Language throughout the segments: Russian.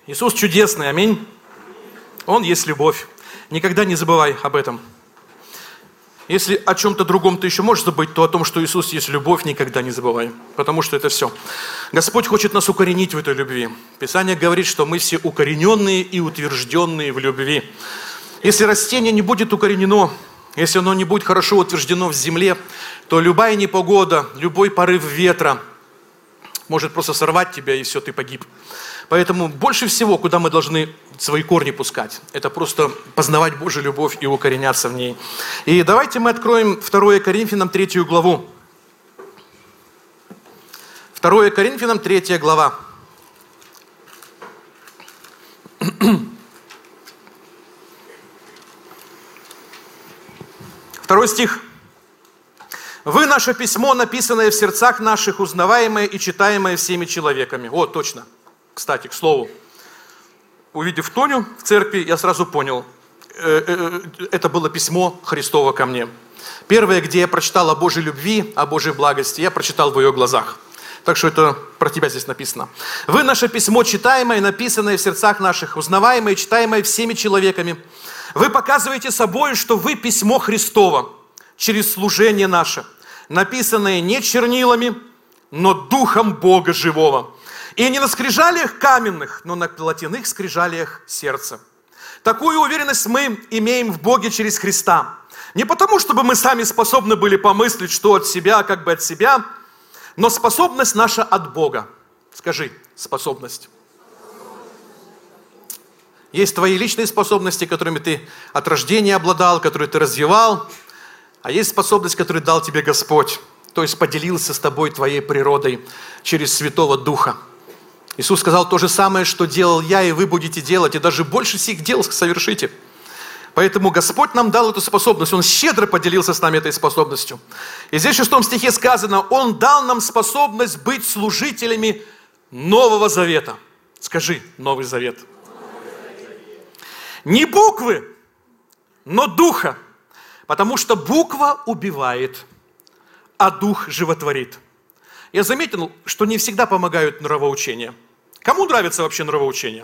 Иисус чудесный, аминь. Он есть любовь. Никогда не забывай об этом. Если о чем-то другом ты еще можешь забыть, то о том, что Иисус есть любовь, никогда не забывай. Потому что это все. Господь хочет нас укоренить в этой любви. Писание говорит, что мы все укорененные и утвержденные в любви. Если растение не будет укоренено, если оно не будет хорошо утверждено в земле, то любая непогода, любой порыв ветра может просто сорвать тебя, и все, ты погиб. Поэтому больше всего, куда мы должны свои корни пускать, это просто познавать Божью любовь и укореняться в ней. И давайте мы откроем 2 Коринфянам 3 главу. 2 Коринфянам 3 глава. 2 стих. «Вы наше письмо, написанное в сердцах наших, узнаваемое и читаемое всеми человеками». Вот, точно. Кстати, к слову, увидев Тоню в церкви, я сразу понял, это было письмо Христово ко мне. Первое, где я прочитал о Божьей любви, о Божьей благости, я прочитал в ее глазах. Так что это про тебя здесь написано. «Вы наше письмо, читаемое, написанное в сердцах наших, узнаваемое и читаемое всеми человеками. Вы показываете собой, что вы письмо Христово через служение наше, написанное не чернилами, но Духом Бога живого. И не на скрижалиях каменных, но на плотяных скрижалиях сердца. Такую уверенность мы имеем в Боге через Христа. Не потому, чтобы мы сами способны были помыслить, что от себя, как бы от себя, но способность наша от Бога». Скажи, способность. Есть твои личные способности, которыми ты от рождения обладал, которые ты развивал, а есть способность, которую дал тебе Господь, то есть поделился с тобой твоей природой через Святого Духа. Иисус сказал: то же самое, что делал я, и вы будете делать, и даже больше сих дел совершите. Поэтому Господь нам дал эту способность, Он щедро поделился с нами этой способностью. И здесь в 6 стихе сказано: Он дал нам способность быть служителями Нового Завета. Скажи, Новый Завет. Не буквы, но духа, потому что буква убивает, а дух животворит. Я заметил, что не всегда помогают нравоучения. Кому нравится вообще нравоучения?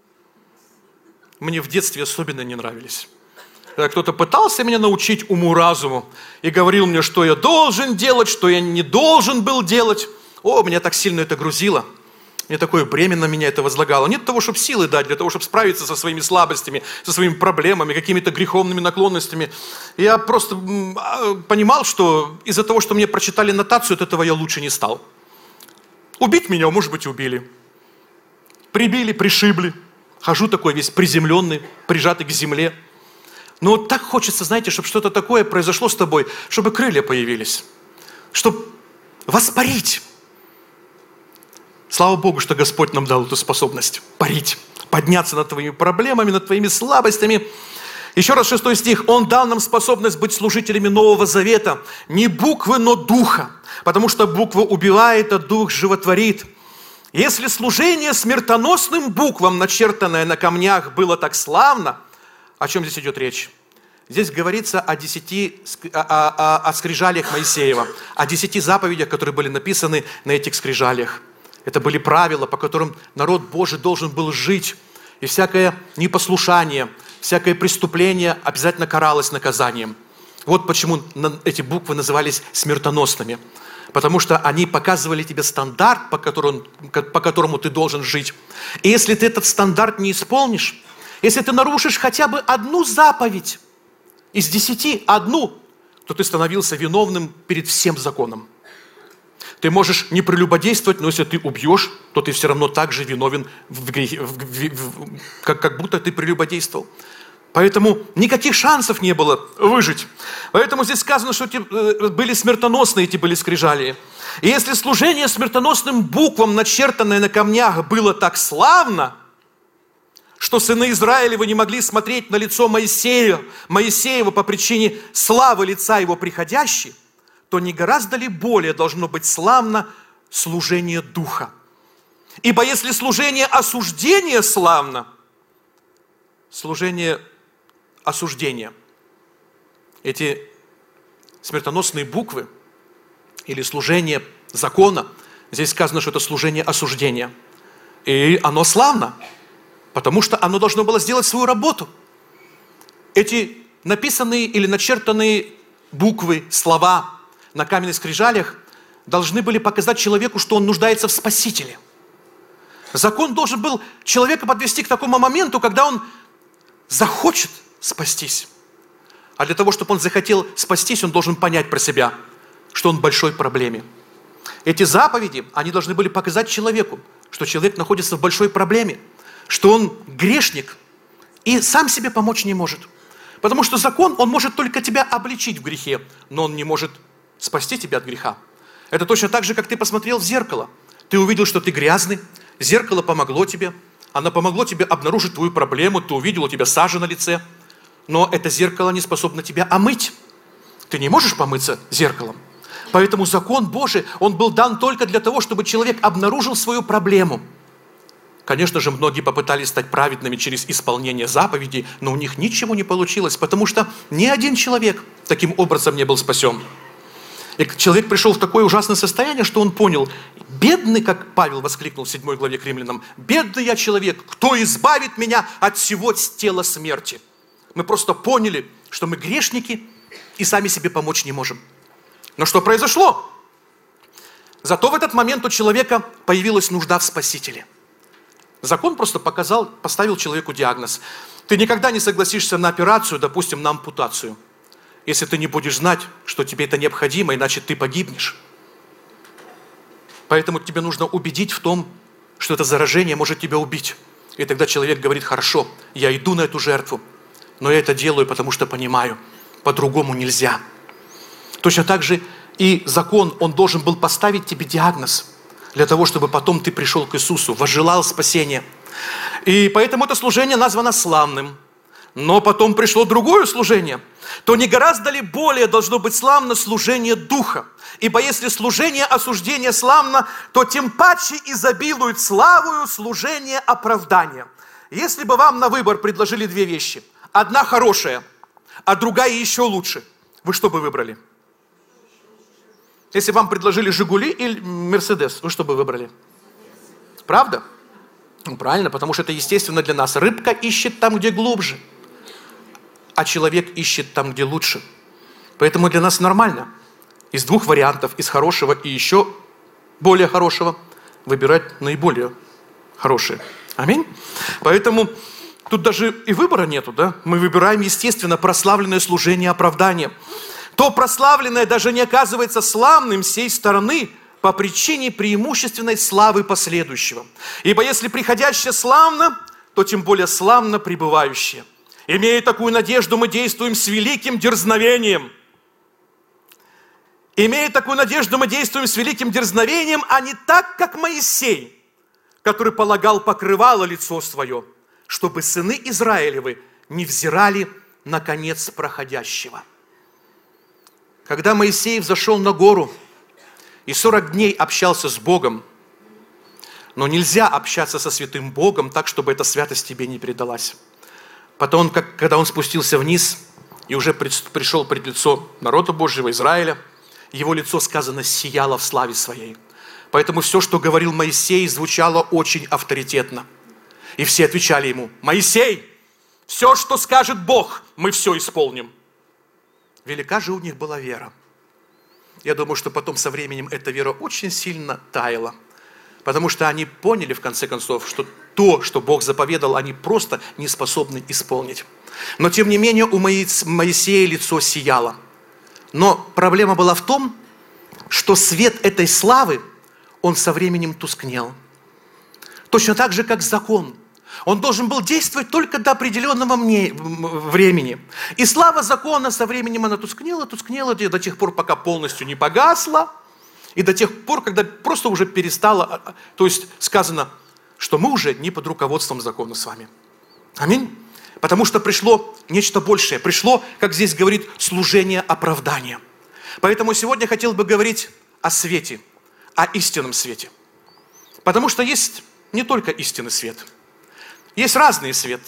Мне в детстве особенно не нравились. Когда кто-то пытался меня научить уму-разуму и говорил мне, что я должен делать, что я не должен был делать, меня так сильно это грузило. Мне такое бремя на меня это возлагало. Не для того, чтобы силы дать, для того, чтобы справиться со своими слабостями, со своими проблемами, какими-то греховными наклонностями. Я просто понимал, что из-за того, что мне прочитали нотацию, от этого я лучше не стал. Убить меня, может быть, убили. Прибили, пришибли. Хожу такой весь приземленный, прижатый к земле. Но вот так хочется, знаете, чтобы что-то такое произошло с тобой, чтобы крылья появились, чтобы воспарить. Слава Богу, что Господь нам дал эту способность парить, подняться над твоими проблемами, над твоими слабостями. Еще раз 6 стих. Он дал нам способность быть служителями Нового Завета. Не буквы, но духа. Потому что буква убивает, а дух животворит. Если служение смертоносным буквам, начертанное на камнях, было так славно, о чем здесь идет речь? Здесь говорится о скрижалях Моисеева, о 10 заповедях, которые были написаны на этих скрижалях. Это были правила, по которым народ Божий должен был жить. И всякое непослушание, всякое преступление обязательно каралось наказанием. Вот почему эти буквы назывались смертоносными. Потому что они показывали тебе стандарт, по которому ты должен жить. И если ты этот стандарт не исполнишь, если ты нарушишь хотя бы одну заповедь из 10, одну, то ты становился виновным перед всем законом. Ты можешь не прелюбодействовать, но если ты убьешь, то ты все равно так же виновен в грехе, как будто ты прелюбодействовал. Поэтому никаких шансов не было выжить. Поэтому здесь сказано, что были смертоносные эти были скрижали. И если служение смертоносным буквам, начертанное на камнях, было так славно, что сыны Израилевы не могли смотреть на лицо Моисеева по причине славы лица его приходящей, то не гораздо ли более должно быть славно служение Духа? Ибо если служение осуждения славно, служение осуждения, эти смертоносные буквы или служение закона, здесь сказано, что это служение осуждения. И оно славно. Потому что оно должно было сделать свою работу. Эти написанные или начертанные буквы, слова на каменных скрижалях должны были показать человеку, что он нуждается в Спасителе. Закон должен был человека подвести к такому моменту, когда он захочет спастись. А для того, чтобы он захотел спастись, он должен понять про себя, что он в большой проблеме. Эти заповеди, они должны были показать человеку, что человек находится в большой проблеме, что он грешник и сам себе помочь не может. Потому что закон, он может только тебя обличить в грехе, но он не может спасти тебя от греха. Это точно так же, как ты посмотрел в зеркало. Ты увидел, что ты грязный, зеркало помогло тебе, оно помогло тебе обнаружить твою проблему, ты увидел, у тебя сажа на лице, но это зеркало не способно тебя омыть. Ты не можешь помыться зеркалом. Поэтому закон Божий, он был дан только для того, чтобы человек обнаружил свою проблему. Конечно же, многие попытались стать праведными через исполнение заповедей, но у них ничего не получилось, потому что ни один человек таким образом не был спасен. И человек пришел в такое ужасное состояние, что он понял, бедный, как Павел воскликнул в 7 главе к Римлянам, бедный я человек, кто избавит меня от всего тела смерти? Мы просто поняли, что мы грешники и сами себе помочь не можем. Но что произошло? Зато в этот момент у человека появилась нужда в Спасителе. Закон просто поставил человеку диагноз. Ты никогда не согласишься на операцию, допустим, на ампутацию, если ты не будешь знать, что тебе это необходимо, иначе ты погибнешь. Поэтому тебе нужно убедить в том, что это заражение может тебя убить. И тогда человек говорит: хорошо, я иду на эту жертву, но я это делаю, потому что понимаю, по-другому нельзя. Точно так же и закон, он должен был поставить тебе диагноз, для того, чтобы потом ты пришел к Иисусу, возжелал спасения. И поэтому это служение названо славным. Но потом пришло другое служение. То не гораздо ли более должно быть славно служение Духа? Ибо если служение осуждения славно, то тем паче изобилует славою служение оправдания. Если бы вам на выбор предложили две вещи, одна хорошая, а другая еще лучше, вы что бы выбрали? Если вам предложили «Жигули» или «Мерседес», вы что бы выбрали? Правда? Ну, правильно, потому что это естественно для нас. Рыбка ищет там, где глубже, а человек ищет там, где лучше. Поэтому для нас нормально из двух вариантов, из хорошего и еще более хорошего, выбирать наиболее хорошее. Аминь. Поэтому тут даже и выбора нету, да? Мы выбираем, естественно, прославленное служение оправдания. То прославленное даже не оказывается славным сей стороны по причине преимущественной славы последующего. Ибо если приходящее славно, то тем более славно пребывающее. Имея такую надежду, мы действуем с великим дерзновением. Имея такую надежду, мы действуем с великим дерзновением, а не так, как Моисей, который полагал покрывало лицо свое, чтобы сыны Израилевы не взирали на конец проходящего. Когда Моисей взошел на гору и 40 дней общался с Богом, но нельзя общаться со святым Богом так, чтобы эта святость тебе не передалась. Потом, когда он спустился вниз и уже пришел пред лицо народа Божьего, Израиля, его лицо, сказано, сияло в славе своей. Поэтому все, что говорил Моисей, звучало очень авторитетно. И все отвечали ему: «Моисей, все, что скажет Бог, мы все исполним». Велика же у них была вера. Я думаю, что потом со временем эта вера очень сильно таяла. Потому что они поняли, в конце концов, что то, что Бог заповедал, они просто не способны исполнить. Но, тем не менее, у Моисея лицо сияло. Но проблема была в том, что свет этой славы, он со временем тускнел. Точно так же, как закон. Он должен был действовать только до определенного времени. И слава закона со временем она тускнела до тех пор, пока полностью не погасла, и до тех пор, когда просто уже перестала, то есть сказано, что мы уже не под руководством закона с вами. Аминь. Потому что пришло нечто большее. Пришло, как здесь говорит, служение оправдания. Поэтому сегодня я хотел бы говорить о свете, о истинном свете. Потому что есть не только истинный свет. Есть разный свет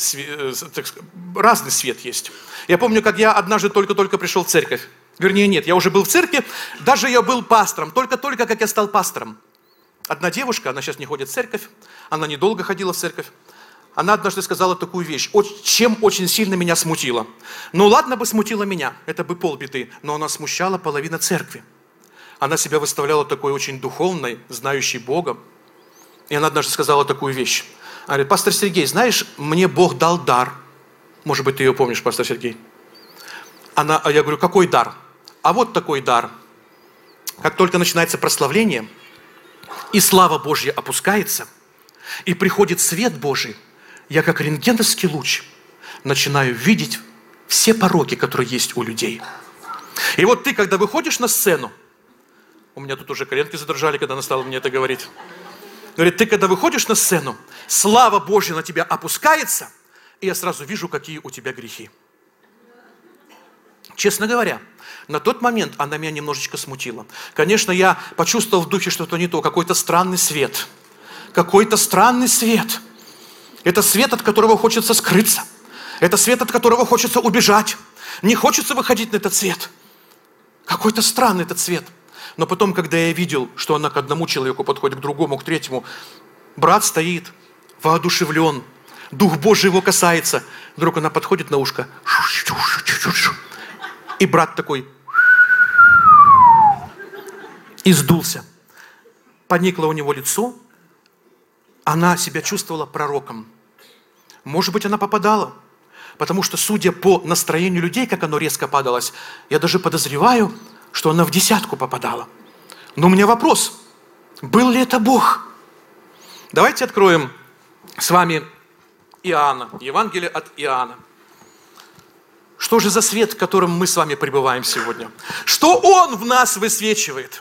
есть. Я помню, как я однажды только-только пришел в церковь. Вернее, нет, я уже был в церкви, даже я был пастором, только-только как я стал пастором. Одна девушка, она сейчас не ходит в церковь, она недолго ходила в церковь, она однажды сказала такую вещь, чем очень сильно меня смутило. Ну ладно бы смутила меня, это бы полбеды, но она смущала половину церкви. Она себя выставляла такой очень духовной, знающей Бога. И она однажды сказала такую вещь. Она говорит: пастор Сергей, знаешь, мне Бог дал дар. Может быть, ты ее помнишь, пастор Сергей. А я говорю: какой дар? А вот такой дар. Как только начинается прославление, и слава Божья опускается, и приходит свет Божий, я как рентгеновский луч начинаю видеть все пороки, которые есть у людей. И вот ты, когда выходишь на сцену, у меня тут уже коленки задрожали, когда она стала мне это говорить. Говорит, ты, когда выходишь на сцену, слава Божья на тебя опускается, и я сразу вижу, какие у тебя грехи. Честно говоря, на тот момент она меня немножечко смутила. Конечно, я почувствовал в духе что-то не то, какой-то странный свет. Какой-то странный свет. Это свет, от которого хочется скрыться. Это свет, от которого хочется убежать. Не хочется выходить на этот свет. Какой-то странный этот свет. Но потом, когда я видел, что она к одному человеку подходит, к другому, к третьему, брат стоит, воодушевлен, Дух Божий его касается. Вдруг она подходит на ушко, и брат такой и сдулся. Поникло у него лицо. Она себя чувствовала пророком. Может быть, она попадала. Потому что, судя по настроению людей, как оно резко падалось, я даже подозреваю, что она в десятку попадала. Но у меня вопрос. Был ли это Бог? Давайте откроем с вами Иоанна. Евангелие от Иоанна. Что же за свет, в котором мы с вами пребываем сегодня? Что Он в нас высвечивает?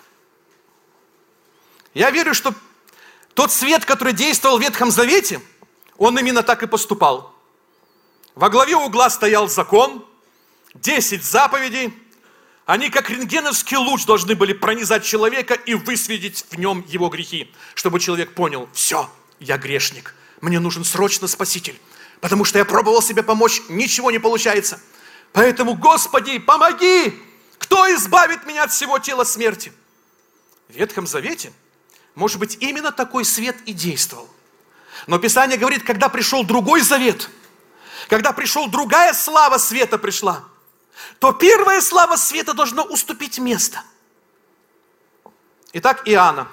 Я верю, что тот свет, который действовал в Ветхом Завете, он именно так и поступал. Во главе угла стоял закон, 10 заповедей. Они, как рентгеновский луч, должны были пронизать человека и высветить в нем его грехи, чтобы человек понял: все, я грешник, мне нужен срочно Спаситель, потому что я пробовал себе помочь, ничего не получается. Поэтому, Господи, помоги! Кто избавит меня от всего тела смерти? В Ветхом Завете, может быть, именно такой свет и действовал. Но Писание говорит, когда пришел другой завет, когда пришел другая слава света пришла, то первая слава света должна уступить место. Итак, Иоанна.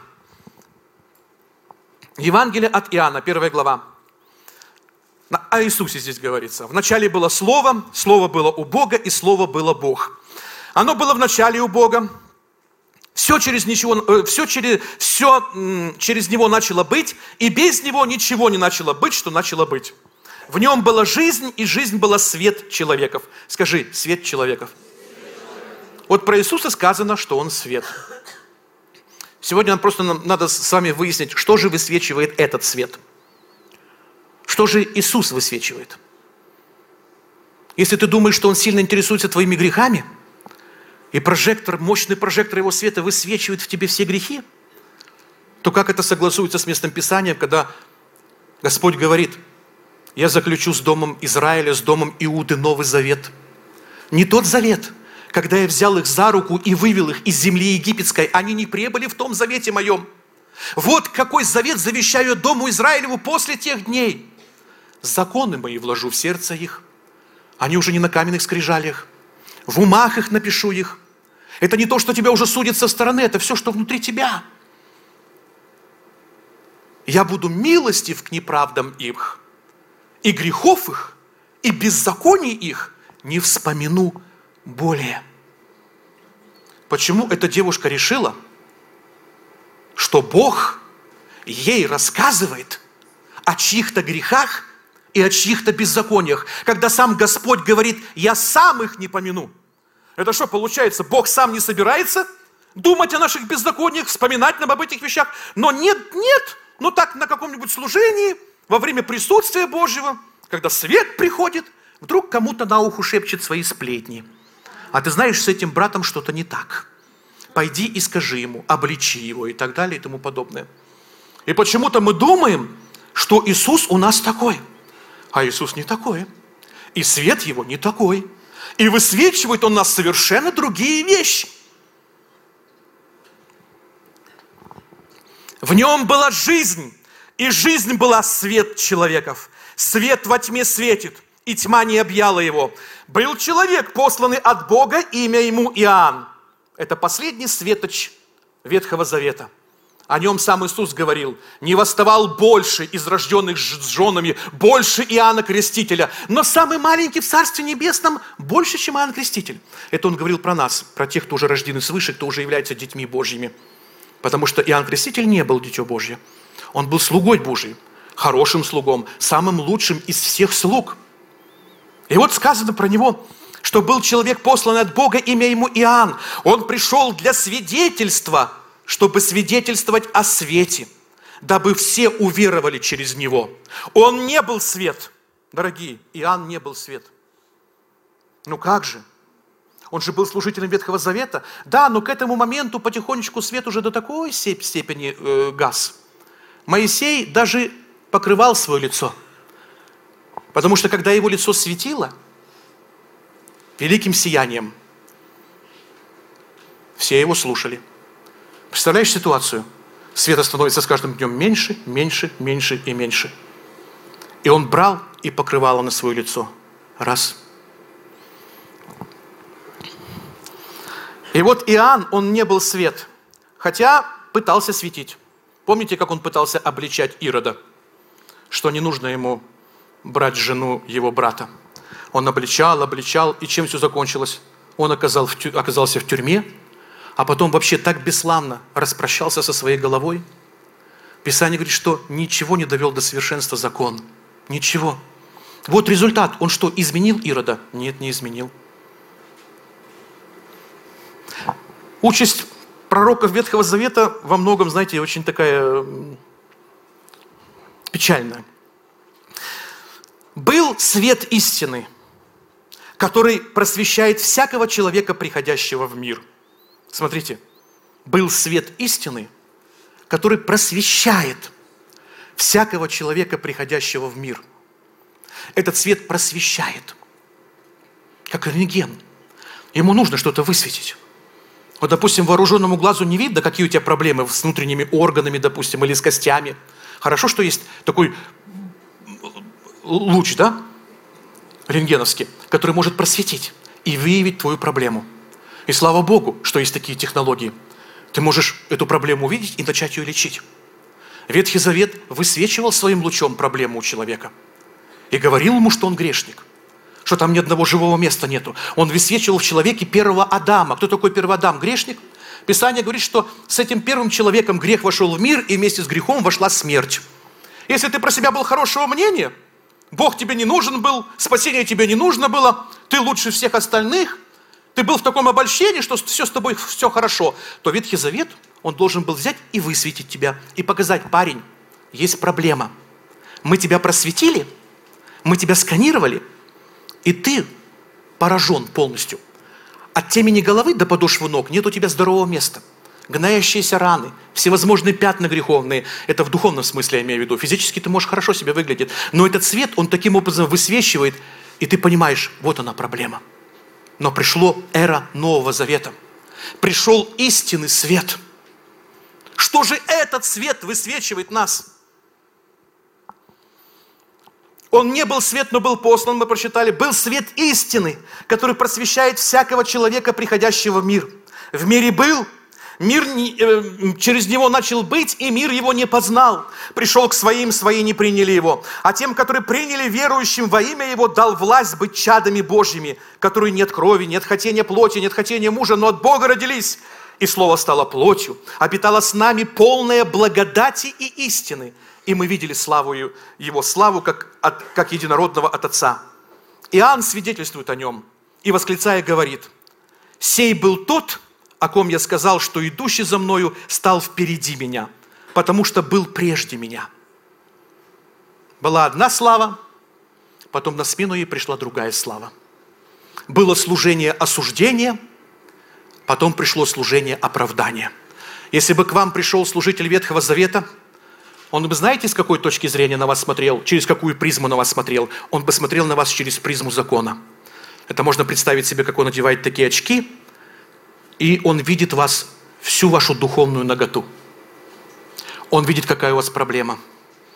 Евангелие от Иоанна, 1 глава. О Иисусе здесь говорится. Вначале было Слово, Слово было у Бога, и Слово было Бог. Оно было в начале у Бога. Все через Него начало быть, и без Него ничего не начало быть, что начало быть. В Нем была жизнь, и жизнь была свет человеков. Скажи, свет человеков. Вот про Иисуса сказано, что Он свет. Сегодня нам просто надо с вами выяснить, что же высвечивает этот свет. Что же Иисус высвечивает? Если ты думаешь, что Он сильно интересуется твоими грехами, и мощный прожектор Его света высвечивает в тебе все грехи, то как это согласуется с местом Писания, когда Господь говорит: я заключу с домом Израиля, с домом Иуды Новый Завет. Не тот завет, когда я взял их за руку и вывел их из земли египетской, они не пребыли в том завете моем. Вот какой завет завещаю дому Израилеву после тех дней. Законы мои вложу в сердце их. Они уже не на каменных скрижалях. В умах их напишу их. Это не то, что тебя уже судит со стороны, это все, что внутри тебя. Я буду милостив к неправдам их, и грехов их, и беззаконий их не вспомину более. Почему эта девушка решила, что Бог ей рассказывает о чьих-то грехах и о чьих-то беззакониях, когда сам Господь говорит: я сам их не помяну? Это что, получается, Бог сам не собирается думать о наших беззакониях, вспоминать нам об этих вещах? Но нет, ну так на каком-нибудь служении, во время присутствия Божьего, когда свет приходит, вдруг кому-то на ухо шепчет свои сплетни. А ты знаешь, с этим братом что-то не так. Пойди и скажи ему, обличи его и так далее и тому подобное. И почему-то мы думаем, что Иисус у нас такой. А Иисус не такой. И свет Его не такой. И высвечивает Он нас совершенно другие вещи. В Нем была жизнь, И жизнь была свет человеков. Свет во тьме светит, и тьма не объяла его. Был человек, посланный от Бога, имя ему Иоанн. Это последний светоч Ветхого Завета. О нем сам Иисус говорил: не восставал больше из рожденных с женами, больше Иоанна Крестителя. Но самый маленький в Царстве Небесном больше, чем Иоанн Креститель. Это он говорил про нас, про тех, кто уже рождены свыше, кто уже является детьми Божьими. Потому что Иоанн Креститель не был дитё Божье. Он был слугой Божьим, хорошим слугом, самым лучшим из всех слуг. И вот сказано про него, что был человек, посланный от Бога, имя ему Иоанн. Он пришел для свидетельства, чтобы свидетельствовать о свете, дабы все уверовали через него. Он не был свет, дорогие, Иоанн не был свет. Ну как же? Он же был служителем Ветхого Завета. Да, но к этому моменту потихонечку свет уже до такой степени гас. Моисей даже покрывал свое лицо. Потому что когда его лицо светило великим сиянием, все его слушали. Представляешь ситуацию? Света становится с каждым днем меньше, меньше, меньше и меньше. И он брал и покрывало на свое лицо. Раз. И вот Иоанн, он не был свет, хотя пытался светить. Помните, как он пытался обличать Ирода? Что не нужно ему брать жену его брата. Он обличал, и чем все закончилось? Он оказался в тюрьме, а потом вообще так бесславно распрощался со своей головой. Писание говорит, что ничего не довел до совершенства закон. Ничего. Вот результат. Он что, изменил Ирода? Нет, не изменил. Участь пророков Ветхого Завета во многом, знаете, очень такая печальная. Был свет истины, который просвещает всякого человека, приходящего в мир. Смотрите, был свет истины, который просвещает всякого человека, приходящего в мир. Этот свет просвещает, как рентген. Ему нужно что-то высветить. Вот, допустим, вооруженному глазу не видно, какие у тебя проблемы с внутренними органами, допустим, или с костями. Хорошо, что есть такой луч, да, рентгеновский, который может просветить и выявить твою проблему. И слава Богу, что есть такие технологии. Ты можешь эту проблему увидеть и начать ее лечить. Ветхий Завет высвечивал своим лучом проблему у человека и говорил ему, что он грешник, что там ни одного живого места нету. Он высвечивал в человеке первого Адама. Кто такой первый Адам? Грешник? Писание говорит, что с этим первым человеком грех вошел в мир, и вместе с грехом вошла смерть. Если ты про себя был хорошего мнения, Бог тебе не нужен был, спасение тебе не нужно было, ты лучше всех остальных, ты был в таком обольщении, что все с тобой все хорошо, то Ветхий Завет, он должен был взять и высветить тебя, и показать: парень, есть проблема. Мы тебя просветили, мы тебя сканировали, и ты поражен полностью. От темени головы до подошвы ног нет у тебя здорового места. Гноящиеся раны, всевозможные пятна греховные. Это в духовном смысле я имею в виду. Физически ты можешь хорошо себя выглядеть. Но этот свет, он таким образом высвечивает, и ты понимаешь, вот она проблема. Но пришло эра Нового Завета. Пришел истинный свет. Что же этот свет высвечивает нас? Он не был свет, но был послан, мы прочитали. Был свет истины, который просвещает всякого человека, приходящего в мир. В мире был, мир через него начал быть, и мир его не познал. Пришел к своим, свои не приняли его. А тем, которые приняли, верующим во имя его, дал власть быть чадами Божьими, которые нет крови, нет хотения плоти, нет хотения мужа, но от Бога родились. И Слово стало плотью, обитало с нами полное благодати и истины. И мы видели славу Его, славу как единородного от Отца. Иоанн свидетельствует о Нем и, восклицая, говорит: «Сей был тот, о ком я сказал, что идущий за мною стал впереди меня, потому что был прежде меня». Была одна слава, потом на смену ей пришла другая слава. Было служение осуждения, потом пришло служение оправдания. Если бы к вам пришел служитель Ветхого Завета, он бы, знаете, с какой точки зрения на вас смотрел, через какую призму на вас смотрел? Он бы смотрел на вас через призму закона. Это можно представить себе, как он надевает такие очки, и он видит вас, всю вашу духовную наготу. Он видит, какая у вас проблема.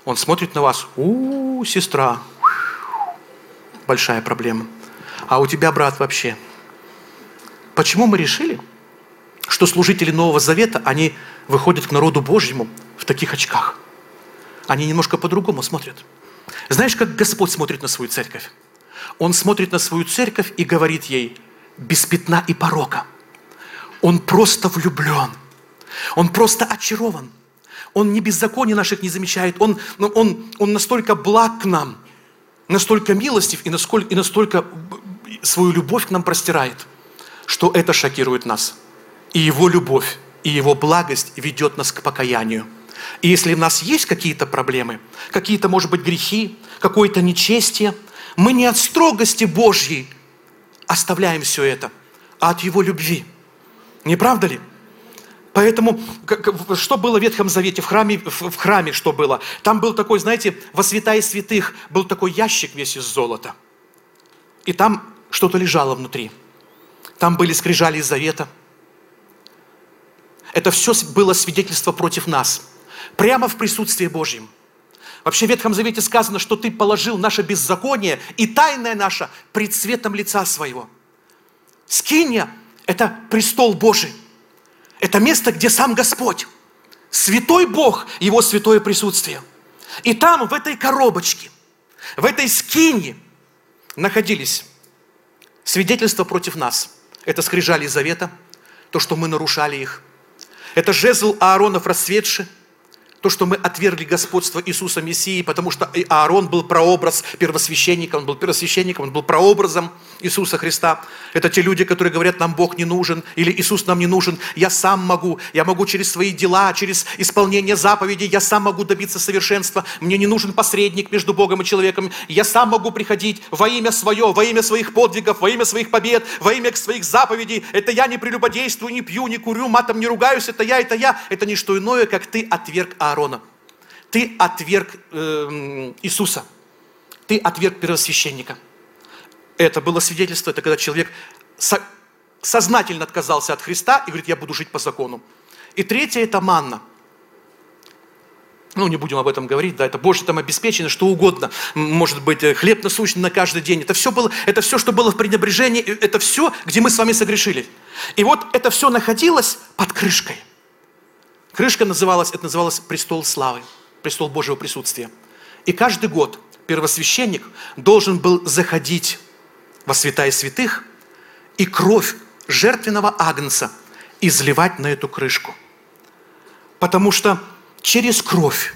Он смотрит на вас, сестра, большая проблема. А у тебя, брат, вообще. Почему мы решили, что служители Нового Завета, они выходят к народу Божьему в таких очках? Они немножко по-другому смотрят. Знаешь, как Господь смотрит на свою церковь? Он смотрит на свою церковь и говорит ей: без пятна и порока. Он просто влюблен. Он просто очарован. Он ни беззаконий наших не замечает. Он настолько благ к нам, настолько милостив и настолько свою любовь к нам простирает, что это шокирует нас. И Его любовь, и Его благость ведет нас к покаянию. И если у нас есть какие-то проблемы, какие-то, может быть, грехи, какое-то нечестие, мы не от строгости Божьей оставляем все это, а от Его любви. Не правда ли? Поэтому, что было в Ветхом Завете, в храме что было? Там был такой, знаете, во святая святых был такой ящик весь из золота. И там что-то лежало внутри. Там были скрижали завета. Это все было свидетельство против нас. Прямо в присутствии Божьем. Вообще в Ветхом Завете сказано, что ты положил наше беззаконие и тайное наше пред светом лица своего. Скинья – это престол Божий. Это место, где сам Господь. Святой Бог, Его святое присутствие. И там, в этой коробочке, в этой скинье находились свидетельства против нас. Это скрижали завета, то, что мы нарушали их. Это жезл Ааронов расцветший, то, что мы отвергли господство Иисуса Мессии, потому что Аарон был прообраз первосвященника, он был прообразом Иисуса Христа. Это те люди, которые говорят, нам Бог не нужен, или Иисус нам не нужен, я могу через свои дела, через исполнение заповедей, я сам могу добиться совершенства, мне не нужен посредник между Богом и человеком, я сам могу приходить во имя свое, во имя своих подвигов, во имя своих побед, во имя своих заповедей, это я не прелюбодействую, не пью, не курю, матом не ругаюсь, это я, это не что иное, как ты отверг Аарона. Ты отверг Иисуса. Ты отверг первосвященника. Это было свидетельство, это когда человек сознательно отказался от Христа и говорит, я буду жить по закону. И третье – это манна. Не будем об этом говорить, да, это Божье там обеспечено, что угодно. Может быть, хлеб насущный на каждый день. Это все, что было в пренебрежении, это все, где мы с вами согрешили. И вот это все находилось под крышкой. Крышка называлась престол славы, престол Божьего присутствия. И каждый год первосвященник должен был заходить во святая святых и кровь жертвенного агнца изливать на эту крышку. Потому что через кровь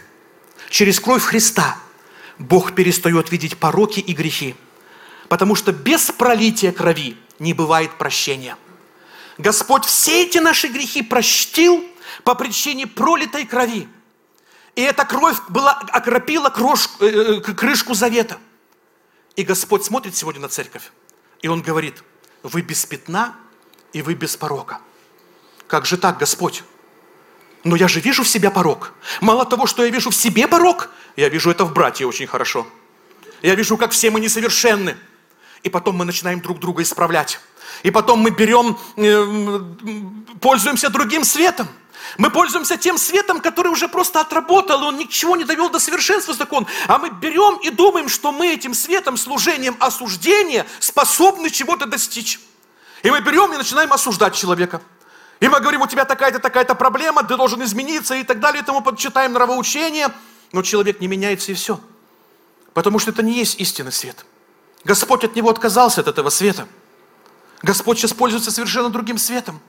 Христа Бог перестает видеть пороки и грехи. Потому что без пролития крови не бывает прощения. Господь все эти наши грехи простил по причине пролитой крови. И эта кровь окропила крышку завета. И Господь смотрит сегодня на церковь, и Он говорит, вы без пятна и вы без порока. Как же так, Господь? Но я же вижу в себе порок. Мало того, что я вижу в себе порок, я вижу это в братье очень хорошо. Я вижу, как все мы несовершенны. И потом мы начинаем друг друга исправлять. И потом мы пользуемся другим светом. Мы пользуемся тем светом, который уже просто отработал, он ничего не довел до совершенства закон. А мы берем и думаем, что мы этим светом, служением осуждения способны чего-то достичь. И мы берем и начинаем осуждать человека. И мы говорим, у тебя такая-то проблема, ты должен измениться и так далее. И тому читаем нравоучение. Но человек не меняется и все. Потому что это не есть истинный свет. Господь от него отказался, от этого света. Господь сейчас пользуется совершенно другим светом.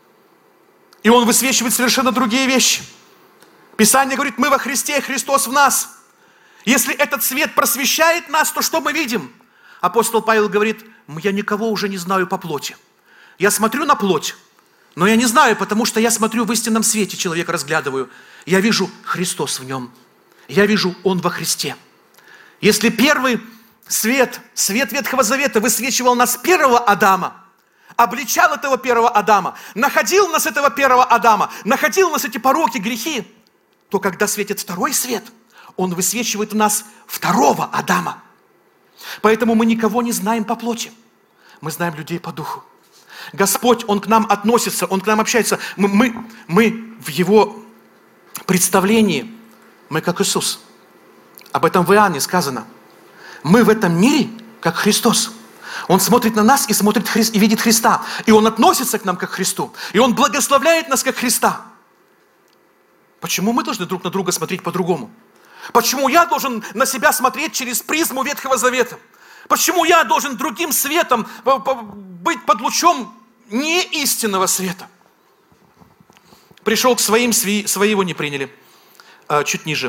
И Он высвечивает совершенно другие вещи. Писание говорит, мы во Христе, Христос в нас. Если этот свет просвещает нас, то что мы видим? Апостол Павел говорит, я никого уже не знаю по плоти. Я смотрю на плоть, но я не знаю, потому что я смотрю в истинном свете, человека разглядываю. Я вижу Христос в нем. Я вижу Он во Христе. Если первый свет Ветхого Завета высвечивал нас первого Адама, обличал этого первого Адама, находил нас этого первого Адама, находил нас эти пороки, грехи, то когда светит второй свет, он высвечивает в нас второго Адама. Поэтому мы никого не знаем по плоти. Мы знаем людей по духу. Господь, Он к нам относится, Он к нам общается. Мы в Его представлении, мы как Иисус. Об этом в Иоанне сказано. Мы в этом мире, как Христос. Он смотрит на нас и смотрит и видит Христа. И Он относится к нам, как к Христу. И Он благословляет нас, как Христа. Почему мы должны друг на друга смотреть по-другому? Почему я должен на себя смотреть через призму Ветхого Завета? Почему я должен другим светом быть под лучом неистинного света? Пришел к своим, свои его не приняли. Чуть ниже.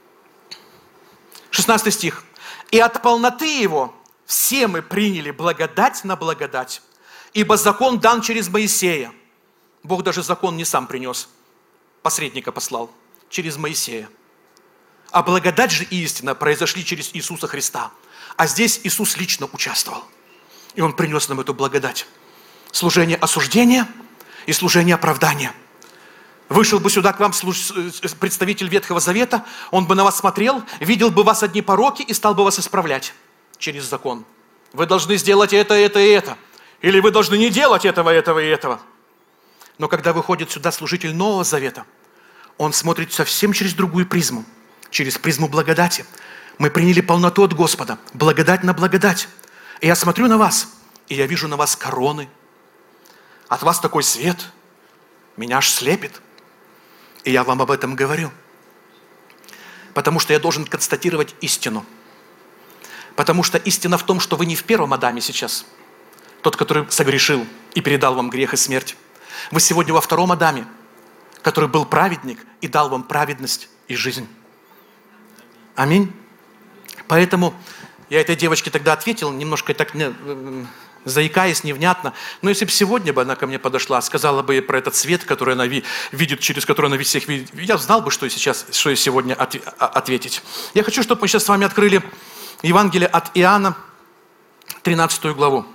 16 стих. «И от полноты его все мы приняли благодать на благодать, ибо закон дан через Моисея». Бог даже закон не сам принес, посредника послал, через Моисея. А благодать же и истина произошли через Иисуса Христа. А здесь Иисус лично участвовал. И Он принес нам эту благодать. Служение осуждения и служение оправдания. Вышел бы сюда к вам представитель Ветхого Завета, он бы на вас смотрел, видел бы вас одни пороки и стал бы вас исправлять через закон. Вы должны сделать это и это. Или вы должны не делать этого и этого. Но когда выходит сюда служитель Нового Завета, он смотрит совсем через другую призму. Через призму благодати. Мы приняли полноту от Господа. Благодать на благодать. И я смотрю на вас, и я вижу на вас короны. От вас такой свет. Меня аж слепит. И я вам об этом говорю. Потому что я должен констатировать истину. Потому что истина в том, что вы не в первом Адаме сейчас. Тот, который согрешил и передал вам грех и смерть. Вы сегодня во втором Адаме, который был праведник и дал вам праведность и жизнь. Аминь. Поэтому я этой девочке тогда ответил, немножко так заикаясь, невнятно. Но если бы сегодня бы она ко мне подошла, сказала бы про этот свет, который она видит, через который она всех видит, я знал бы, что я сегодня ответить. Я хочу, чтобы мы сейчас с вами открыли Евангелие от Иоанна, 13 главу.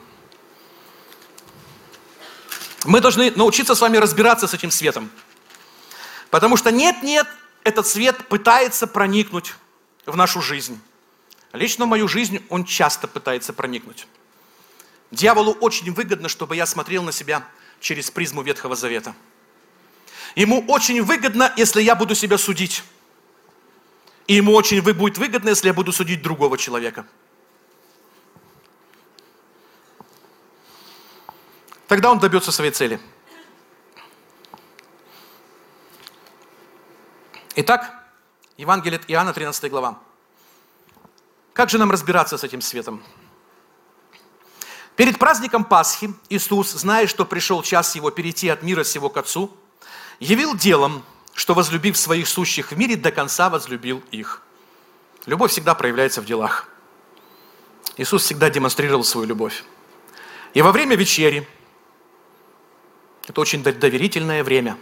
Мы должны научиться с вами разбираться с этим светом. Потому что нет, этот свет пытается проникнуть в нашу жизнь. Лично в мою жизнь он часто пытается проникнуть. Дьяволу очень выгодно, чтобы я смотрел на себя через призму Ветхого Завета. Ему очень выгодно, если я буду себя судить. И ему очень будет выгодно, если я буду судить другого человека. Тогда он добьется своей цели. Итак, Евангелие от Иоанна, 13 глава. Как же нам разбираться с этим светом? Перед праздником Пасхи Иисус, зная, что пришел час Его перейти от мира сего к Отцу, явил делом, что, возлюбив своих сущих в мире, до конца возлюбил их. Любовь всегда проявляется в делах. Иисус всегда демонстрировал свою любовь. И во время вечери, это очень доверительное время,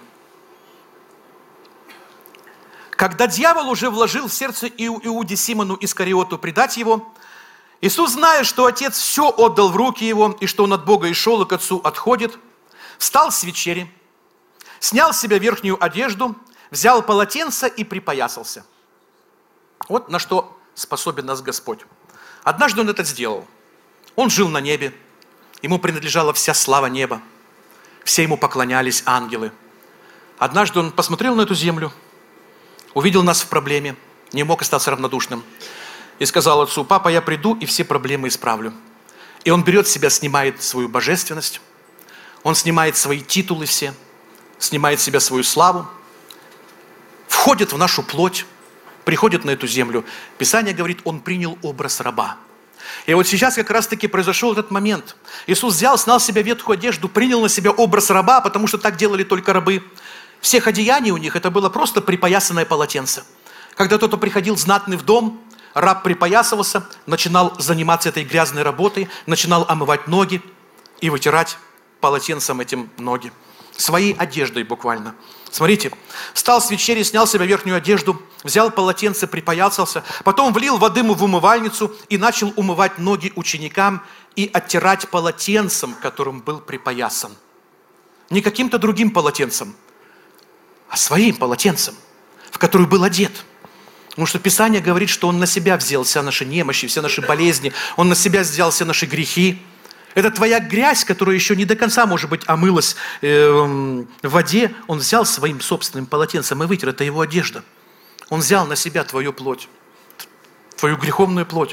когда дьявол уже вложил в сердце Иуде Симону Искариоту предать его, Иисус, зная, что Отец все отдал в руки Его, и что Он от Бога и шел, и к Отцу отходит, встал с вечери, снял с себя верхнюю одежду, взял полотенце и припоясался. Вот на что способен нас Господь. Однажды Он это сделал. Он жил на небе, Ему принадлежала вся слава неба, все Ему поклонялись ангелы. Однажды Он посмотрел на эту землю, увидел нас в проблеме, не мог остаться равнодушным. И сказал Отцу: папа, я приду и все проблемы исправлю. И Он берет себя, снимает свою божественность, Он снимает свои титулы все, снимает с себя свою славу, входит в нашу плоть, приходит на эту землю. Писание говорит, Он принял образ раба. И вот сейчас как раз-таки произошел этот момент. Иисус взял, снял с себя ветхую одежду, принял на себя образ раба, потому что так делали только рабы. Всех одеяний у них это было просто припоясанное полотенце. Когда кто-то приходил знатный в дом, раб припоясывался, начинал заниматься этой грязной работой, начинал омывать ноги и вытирать полотенцем этим ноги. Своей одеждой буквально. Смотрите, встал с вечери, снял с себя верхнюю одежду, взял полотенце, припоясался, потом влил воды в умывальницу и начал умывать ноги ученикам и оттирать полотенцем, которым был припоясан. Не каким-то другим полотенцем, а своим полотенцем, в который был одет. Потому что Писание говорит, что Он на себя взял все наши немощи, все наши болезни, Он на себя взял все наши грехи. Это твоя грязь, которая еще не до конца, может быть, омылась в воде, Он взял своим собственным полотенцем и вытер, это Его одежда. Он взял на себя твою плоть. твою греховную плоть.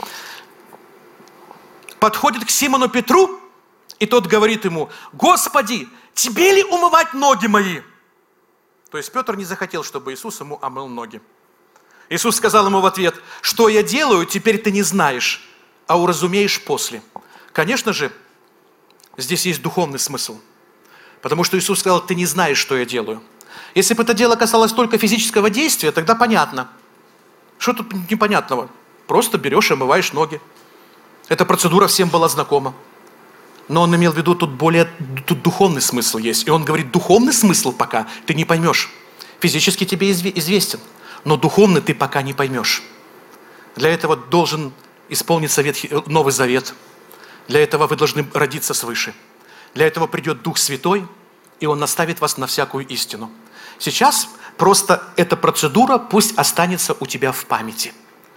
Подходит к Симону Петру, и тот говорит ему: «Господи, тебе ли умывать ноги мои?» То есть Петр не захотел, чтобы Иисус ему омыл ноги. Иисус сказал ему в ответ: «Что я делаю, теперь ты не знаешь, а уразумеешь после». Конечно же, здесь есть духовный смысл. Потому что Иисус сказал: «Ты не знаешь, что я делаю». Если бы это дело касалось только физического действия, тогда понятно. Что тут непонятного? Просто берешь и омываешь ноги. Эта процедура всем была знакома. Но он имел в виду, тут духовный смысл есть. И он говорит: духовный смысл пока ты не поймешь. Физически тебе известен, но духовный ты пока не поймешь. Для этого должен исполниться Новый Завет. Для этого вы должны родиться свыше. Для этого придет Дух Святой, и Он наставит вас на всякую истину. Сейчас просто эта процедура пусть останется у тебя в памяти.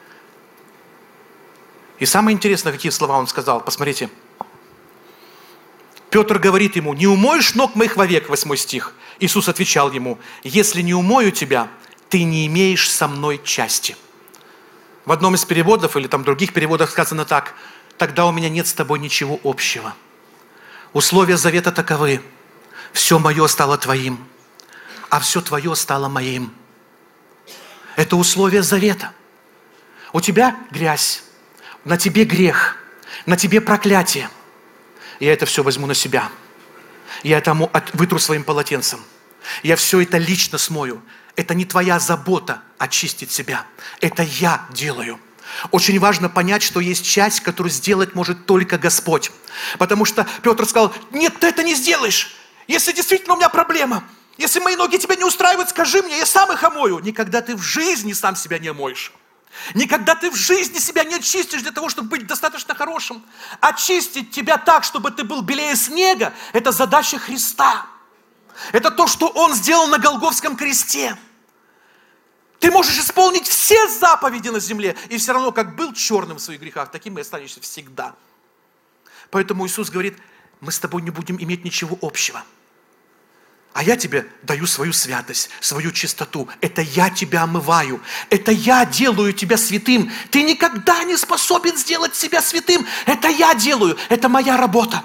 И самое интересное, какие слова он сказал. Посмотрите. Петр говорит ему: «Не умоешь ног моих вовек», 8 стих. Иисус отвечал ему: «Если не умою тебя, ты не имеешь со мной части». В одном из переводов, или там других переводах сказано так: «Тогда у меня нет с тобой ничего общего». Условия завета таковы: все мое стало твоим, а все твое стало моим. Это условия завета. У тебя грязь, на тебе грех, на тебе проклятие. Я это все возьму на себя. Я это вытру своим полотенцем. Я все это лично смою. Это не твоя забота очистить себя. Это я делаю. Очень важно понять, что есть часть, которую сделать может только Господь. Потому что Петр сказал: «Нет, ты это не сделаешь. Если действительно у меня проблема, если мои ноги тебя не устраивают, скажи мне, я сам их омою». Никогда ты в жизни сам себя не омоешь. Никогда ты в жизни себя не очистишь для того, чтобы быть достаточно хорошим. Очистить тебя так, чтобы ты был белее снега, это задача Христа. Это то, что Он сделал на Голгофском кресте. Ты можешь исполнить все заповеди на земле, и все равно, как был черным в своих грехах, таким и останешься всегда. Поэтому Иисус говорит: мы с тобой не будем иметь ничего общего. А я тебе даю свою святость, свою чистоту. Это я тебя омываю. Это я делаю тебя святым. Ты никогда не способен сделать себя святым. Это я делаю. Это моя работа.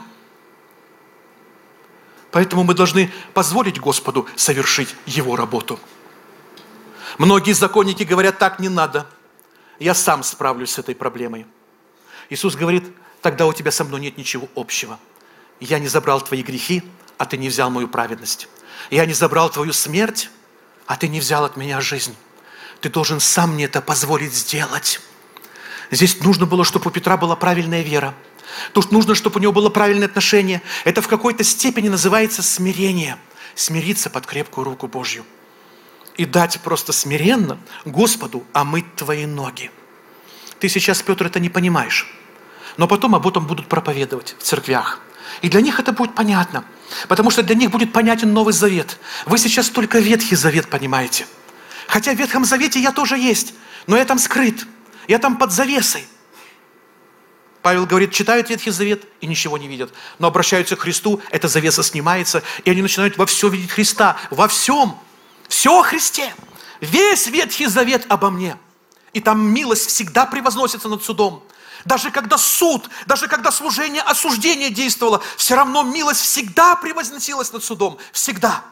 Поэтому мы должны позволить Господу совершить Его работу. Многие законники говорят: так не надо. Я сам справлюсь с этой проблемой. Иисус говорит: тогда у тебя со мной нет ничего общего. Я не забрал твои грехи, а ты не взял мою праведность. Я не забрал твою смерть, а ты не взял от меня жизнь. Ты должен сам мне это позволить сделать. Здесь нужно было, чтобы у Петра была правильная вера. Тут нужно, чтобы у него было правильное отношение. Это в какой-то степени называется смирение. Смириться под крепкую руку Божью. И дать просто смиренно Господу омыть твои ноги. Ты сейчас, Петр, это не понимаешь. Но потом об этом будут проповедовать в церквях. И для них это будет понятно. Потому что для них будет понятен Новый Завет. Вы сейчас только Ветхий Завет понимаете. Хотя в Ветхом Завете я тоже есть. Но я там скрыт. Я там под завесой. Павел говорит: читают Ветхий Завет и ничего не видят. Но обращаются к Христу, эта завеса снимается, и они начинают во все видеть Христа. Во всем. Все о Христе. Весь Ветхий Завет обо мне. И там милость всегда превозносится над судом. Даже когда суд, даже когда служение осуждения действовало, все равно милость всегда превозносилась над судом. Всегда.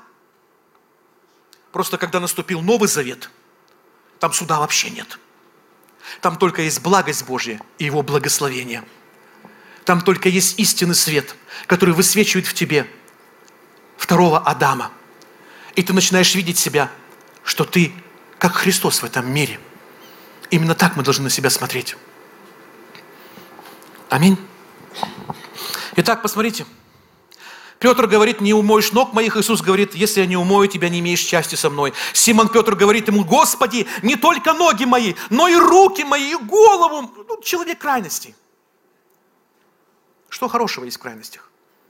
Просто когда наступил Новый Завет, там суда вообще нет. Там только есть благость Божья и Его благословение. Там только есть истинный свет, который высвечивает в тебе второго Адама. И ты начинаешь видеть себя, что ты как Христос в этом мире. Именно так мы должны на себя смотреть. Аминь. Итак, посмотрите. Петр говорит: не умоешь ног моих. Иисус говорит: если я не умою тебя, не имеешь части со мной. Симон Петр говорит ему: Господи, не только ноги мои, но и руки мои, и голову. Человек крайностей. Что хорошего есть в крайностях?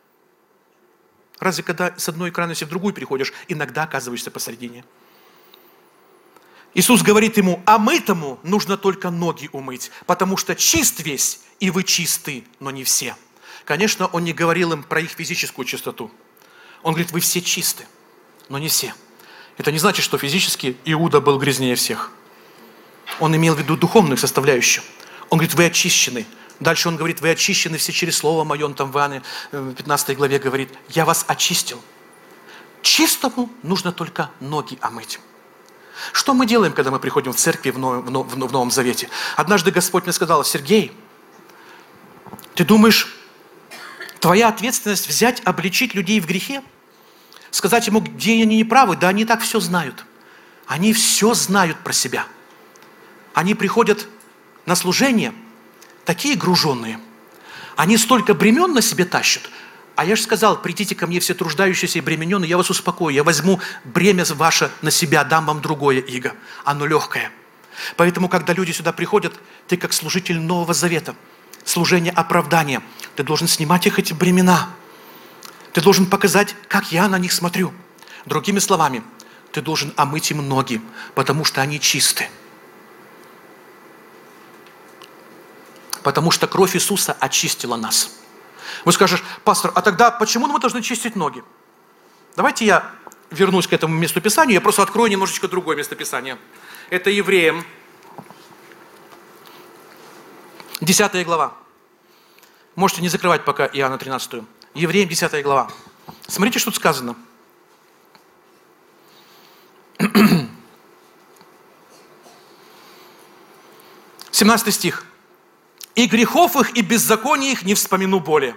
Разве когда с одной крайности в другую переходишь, иногда оказываешься посередине? Иисус говорит ему: омытому нужно только ноги умыть, потому что чист весь, и вы чисты, но не все. Конечно, Он не говорил им про их физическую чистоту. Он говорит: вы все чисты, но не все. Это не значит, что физически Иуда был грязнее всех. Он имел в виду духовную составляющую. Он говорит, вы очищены. Дальше он говорит, вы очищены все через Слово Мое. Он там в Иоанне 15 главе говорит, я вас очистил. Чистому нужно только ноги омыть. Что мы делаем, когда мы приходим в церкви в Новом Завете? Однажды Господь мне сказал, Сергей, ты думаешь, твоя ответственность взять, обличить людей в грехе? Сказать ему, где они неправы? Да они так все знают. Они все знают про себя. Они приходят на служение, такие груженные. Они столько бремен на себе тащат. А я же сказал, придите ко мне все труждающиеся и бремененные, я вас успокою. Я возьму бремя ваше на себя, дам вам другое иго. Оно легкое. Поэтому, когда люди сюда приходят, ты как служитель Нового Завета, служение оправдания, ты должен снимать их эти бремена. Ты должен показать, как я на них смотрю. Другими словами, ты должен омыть им ноги, потому что они чисты. Потому что кровь Иисуса очистила нас. Вы скажешь, пастор, а тогда почему мы должны чистить ноги? Давайте я вернусь к этому месту Писанию, я просто открою немножечко другое место Писания. Это Евреям, 10 глава. Можете не закрывать пока Иоанна 13. Евреям, 10 глава. Смотрите, что тут сказано. 17 стих. «И грехов их, и беззаконий их не вспомину более.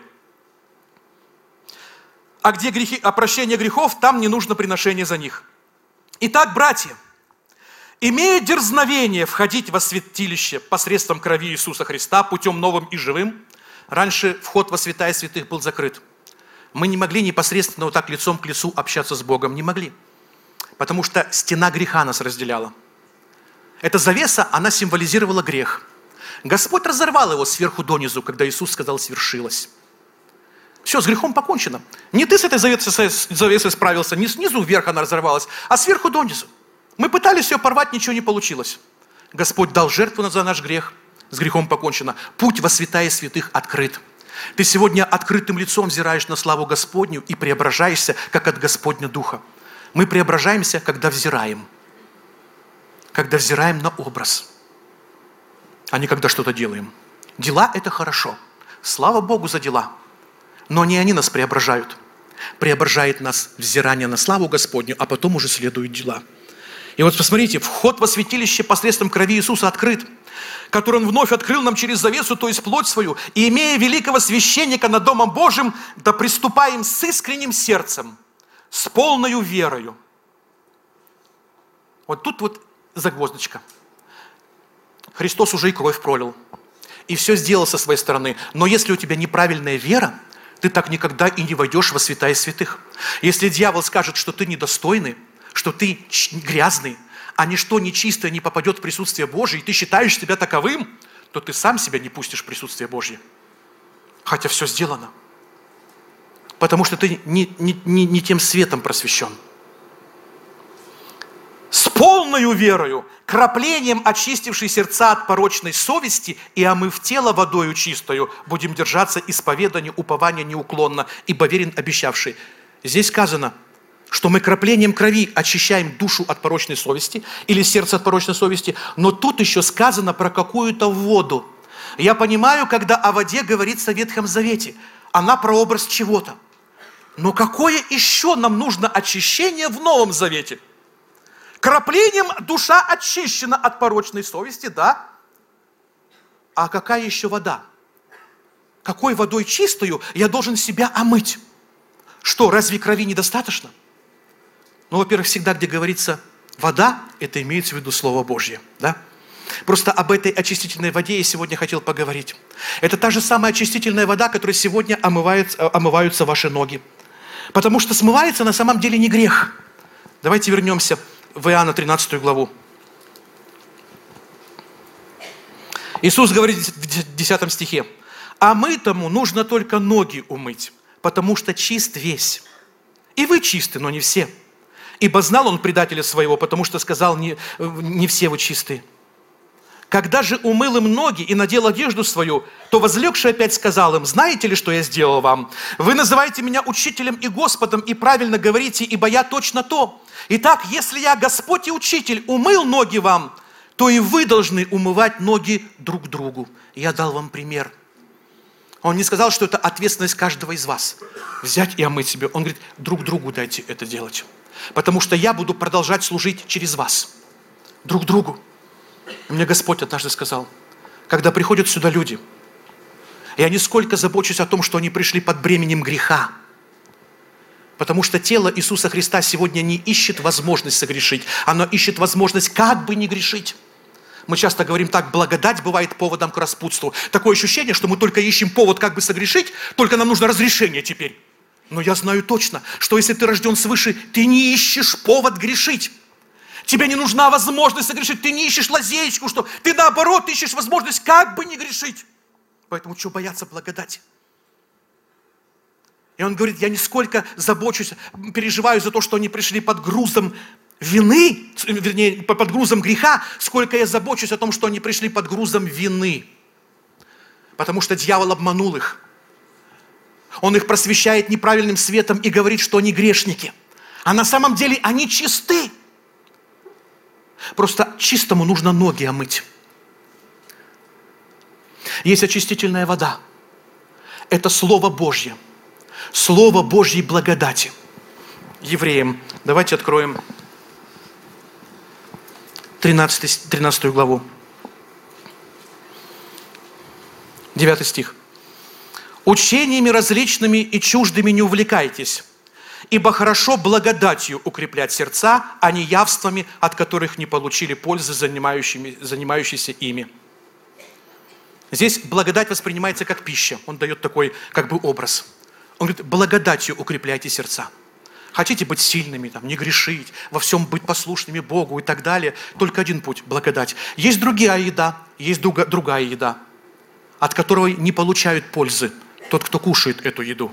А где грехи, прощение грехов, там не нужно приношение за них. Итак, братья, имея дерзновение входить во святилище посредством крови Иисуса Христа, путем новым и живым, раньше вход во святая святых был закрыт. Мы не могли непосредственно вот так лицом к лицу общаться с Богом, не могли. Потому что стена греха нас разделяла. Эта завеса, она символизировала грех. Господь разорвал его сверху донизу, когда Иисус сказал, свершилось. Все, с грехом покончено. Не ты с этой завесой справился, не снизу вверх она разорвалась, а сверху донизу. Мы пытались ее порвать, ничего не получилось. Господь дал жертву за наш грех, с грехом покончено. Путь во святая святых открыт. Ты сегодня открытым лицом взираешь на славу Господню и преображаешься, как от Господня Духа. Мы преображаемся, когда взираем. Когда взираем на образ, а не когда что-то делаем. Дела – это хорошо. Слава Богу за дела. Но не они нас преображают. Преображает нас взирание на славу Господню, а потом уже следуют дела. И вот посмотрите, вход во святилище посредством крови Иисуса открыт, который Он вновь открыл нам через завесу, то есть плоть свою, и имея великого священника над Домом Божьим, да приступаем с искренним сердцем, с полною верою. Вот тут вот загвоздочка. Христос уже и кровь пролил, и все сделал со своей стороны. Но если у тебя неправильная вера, ты так никогда и не войдешь во святая святых. Если дьявол скажет, что ты недостойный, что ты грязный, а ничто нечистое не попадет в присутствие Божие, и ты считаешь себя таковым, то ты сам себя не пустишь в присутствие Божье. Хотя все сделано. Потому что ты не тем светом просвещен. С полною верою, краплением очистившей сердца от порочной совести и омыв тело водою чистою, будем держаться исповедания, упования неуклонно, ибо верен обещавший. Здесь сказано, что мы краплением крови очищаем душу от порочной совести или сердце от порочной совести, но тут еще сказано про какую-то воду. Я понимаю, когда о воде говорится в Ветхом Завете, она прообраз чего-то. Но какое еще нам нужно очищение в Новом Завете? Краплением душа очищена от порочной совести, да? А какая еще вода? Какой водой чистою я должен себя омыть? Что, разве крови недостаточно? Ну, во-первых, всегда, где говорится вода, это имеется в виду Слово Божье, да? Просто об этой очистительной воде я сегодня хотел поговорить. Это та же самая очистительная вода, которой сегодня омываются ваши ноги. Потому что смывается на самом деле не грех. Давайте вернемся в Иоанна 13 главу. Иисус говорит в 10 стихе, «А мытому нужно только ноги умыть, потому что чист весь. И вы чисты, но не все. Ибо знал он предателя своего, потому что сказал, не все вы чисты. Когда же умыл им ноги и надел одежду свою, то возлегший опять сказал им, знаете ли, что я сделал вам? Вы называете меня учителем и Господом, и правильно говорите, ибо я точно то. Итак, если я, Господь и Учитель, умыл ноги вам, то и вы должны умывать ноги друг другу. Я дал вам пример. Он не сказал, что это ответственность каждого из вас. Взять и омыть себе. Он говорит, друг другу дайте это делать. Потому что я буду продолжать служить через вас. Друг другу. И мне Господь однажды сказал, когда приходят сюда люди, я нисколько забочусь о том, что они пришли под бременем греха. Потому что тело Иисуса Христа сегодня не ищет возможность согрешить. Оно ищет возможность как бы не грешить. Мы часто говорим так, благодать бывает поводом к распутству. Такое ощущение, что мы только ищем повод как бы согрешить, только нам нужно разрешение теперь. Но я знаю точно, что если ты рожден свыше, ты не ищешь повод грешить. Тебе не нужна возможность согрешить, ты не ищешь лазеечку, что ты наоборот ищешь возможность как бы не грешить. Поэтому что бояться благодати? И он говорит, я нисколько забочусь, переживаю за то, что они пришли под грузом вины, вернее, под грузом греха, сколько я забочусь о том, что они пришли под грузом вины. Потому что дьявол обманул их. Он их просвещает неправильным светом и говорит, что они грешники. А на самом деле они чисты. Просто чистому нужно ноги омыть. Есть очистительная вода. Это Слово Божье. Слово Божьей благодати. Евреям. Давайте откроем 13 главу. 9 стих. «Учениями различными и чуждыми не увлекайтесь, ибо хорошо благодатью укреплять сердца, а не явствами, от которых не получили пользы занимающиеся ими». Здесь благодать воспринимается как пища. Он дает такой как бы образ. Он говорит, благодатью укрепляйте сердца. Хотите быть сильными, не грешить, во всем быть послушными Богу и так далее. Только один путь – благодать. Есть другая еда, есть другая еда, от которой не получают пользы тот, кто кушает эту еду.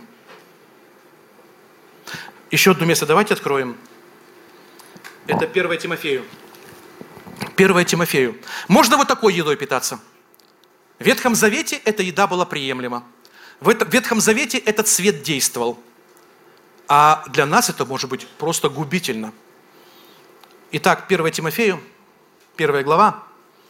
Еще одно место давайте откроем. Это 1 Тимофею. 1 Тимофею. Можно вот такой едой питаться? В Ветхом Завете эта еда была приемлема. В Ветхом Завете этот свет действовал. А для нас это может быть просто губительно. Итак, 1 Тимофею, 1 глава,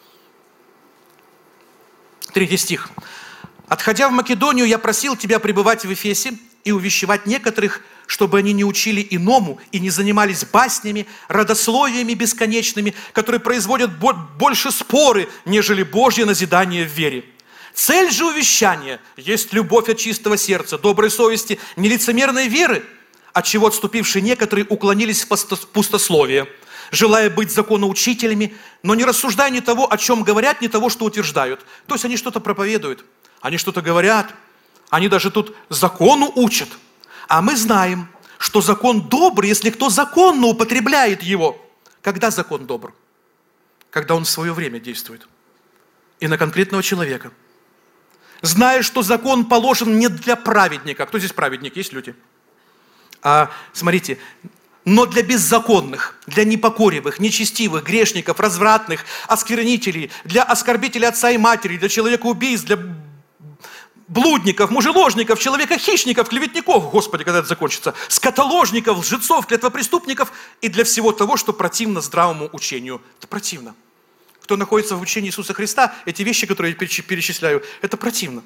3 стих. «Отходя в Македонию, я просил тебя пребывать в Эфесе и увещевать некоторых, чтобы они не учили иному и не занимались баснями, родословиями бесконечными, которые производят больше споры, нежели Божье назидание в вере. Цель же увещания есть любовь от чистого сердца, доброй совести, нелицемерной веры, отчего отступившие некоторые уклонились в пустословие, желая быть законоучителями, но не рассуждая ни того, о чем говорят, ни того, что утверждают». То есть они что-то проповедуют, они что-то говорят, они даже тут закону учат. А мы знаем, что закон добр, если кто законно употребляет его. Когда закон добр? Когда он в свое время действует. И на конкретного человека. Зная, что закон положен не для праведника. Кто здесь праведник? Есть люди? Смотрите, но для беззаконных, для непокоревых, нечестивых, грешников, развратных, осквернителей, для оскорбителей отца и матери, для человекоубийц, для блудников, мужеложников, человека-хищников, клеветников, Господи, когда это закончится, скотоложников, лжецов, клятвопреступников и для всего того, что противно здравому учению. Это противно. Кто находится в учении Иисуса Христа, эти вещи, которые я перечисляю, это противно.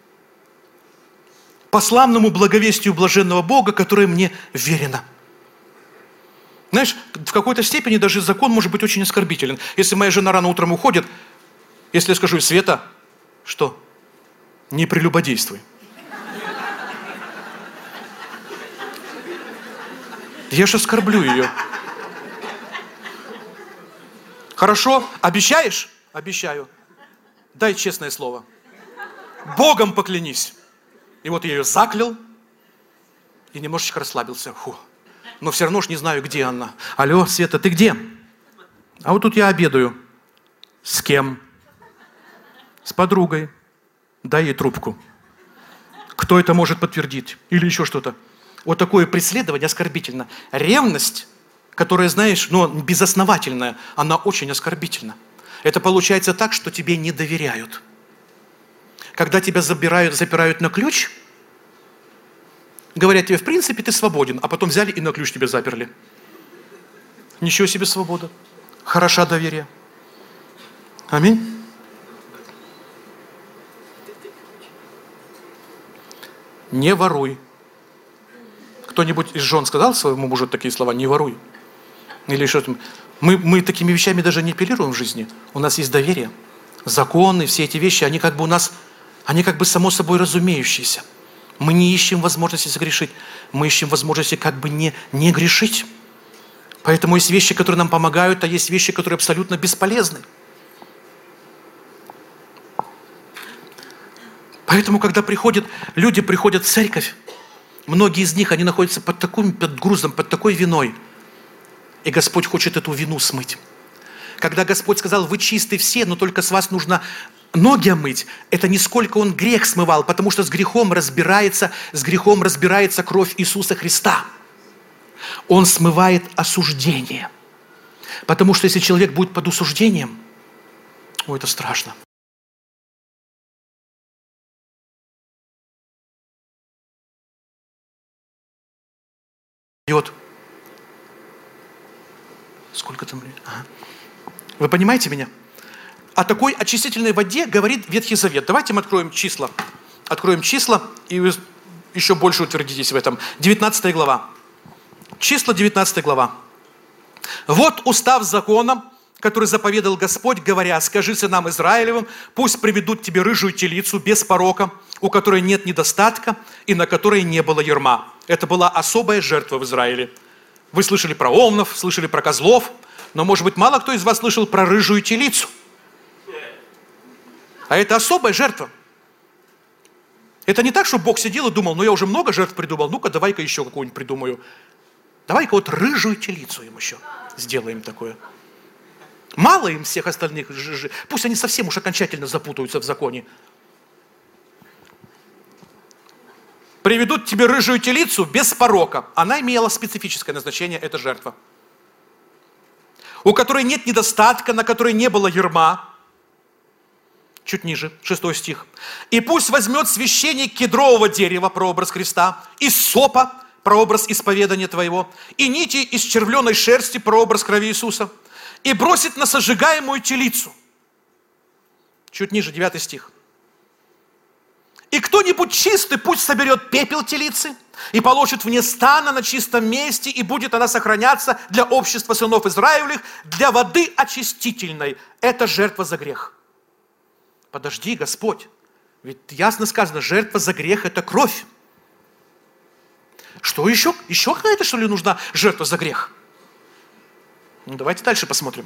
По славному благовестию блаженного Бога, которое мне верено. Знаешь, в какой-то степени даже закон может быть очень оскорбителен. Если моя жена рано утром уходит, если я скажу, Света, что? Не прелюбодействуй. Я же оскорблю ее. Хорошо? Обещаешь? Обещаю. Дай честное слово. Богом поклянись. И вот я ее заклял и немножечко расслабился. Но все равно ж не знаю, где она. Алло, Света, ты где? А вот тут я обедаю. С кем? С подругой. Дай ей трубку. Кто это может подтвердить? Или еще что-то. Вот такое преследование оскорбительно. Ревность, которая, знаешь, безосновательная, она очень оскорбительна. Это получается так, что тебе не доверяют. Когда тебя запирают на ключ, говорят тебе, в принципе, ты свободен, а потом взяли и на ключ тебя заперли. Ничего себе свобода. Хороша доверие. Аминь. Не воруй. Кто-нибудь из жен сказал своему мужу такие слова? Не воруй. Или что-то. Мы такими вещами даже не апеллируем в жизни. У нас есть доверие. Законы, все эти вещи, они как бы у нас, они как бы само собой разумеющиеся. Мы не ищем возможности согрешить. Мы ищем возможности как бы не грешить. Поэтому есть вещи, которые нам помогают, а есть вещи, которые абсолютно бесполезны. Поэтому, когда люди приходят в церковь, многие из них, они находятся под грузом, под такой виной. И Господь хочет эту вину смыть. Когда Господь сказал, вы чисты все, но только с вас нужно ноги омыть, это не сколько Он грех смывал, потому что с грехом разбирается кровь Иисуса Христа. Он смывает осуждение. Потому что если человек будет под осуждением, это страшно. Сколько там времени? Ага. Вы понимаете меня? О такой очистительной воде говорит Ветхий Завет. Давайте мы откроем числа. Откроем числа, и вы еще больше утвердитесь в этом. 19 глава. Числа, 19 глава. «Вот устав закона, который заповедал Господь, говоря, скажи сынам Израилевым, пусть приведут тебе рыжую телицу без порока, у которой нет недостатка и на которой не было ярма». Это была особая жертва в Израиле. Вы слышали про овнов, слышали про козлов, но, может быть, мало кто из вас слышал про рыжую телицу. А это особая жертва. Это не так, что Бог сидел и думал, я уже много жертв придумал, ну-ка давай-ка еще какую-нибудь придумаю. Давай-ка вот рыжую телицу им еще сделаем такое. Мало им всех остальных, пусть они совсем уж окончательно запутаются в законе. Приведут тебе рыжую телицу без порока. Она имела специфическое назначение, это жертва. У которой нет недостатка, на которой не было ярма. Чуть ниже, 6 стих. «И пусть возьмет священник кедрового дерева, прообраз Христа, и сопа, прообраз исповедания твоего, и нити из червленой шерсти, прообраз крови Иисуса, и бросит на сожигаемую телицу». Чуть ниже, 9 стих. «И кто-нибудь чистый пусть соберет пепел телицы и положит вне стана на чистом месте, и будет она сохраняться для общества сынов Израилевых, для воды очистительной». Это жертва за грех. Подожди, Господь, ведь ясно сказано, жертва за грех – это кровь. Что еще? Еще какая-то, что ли, нужна жертва за грех? Давайте дальше посмотрим.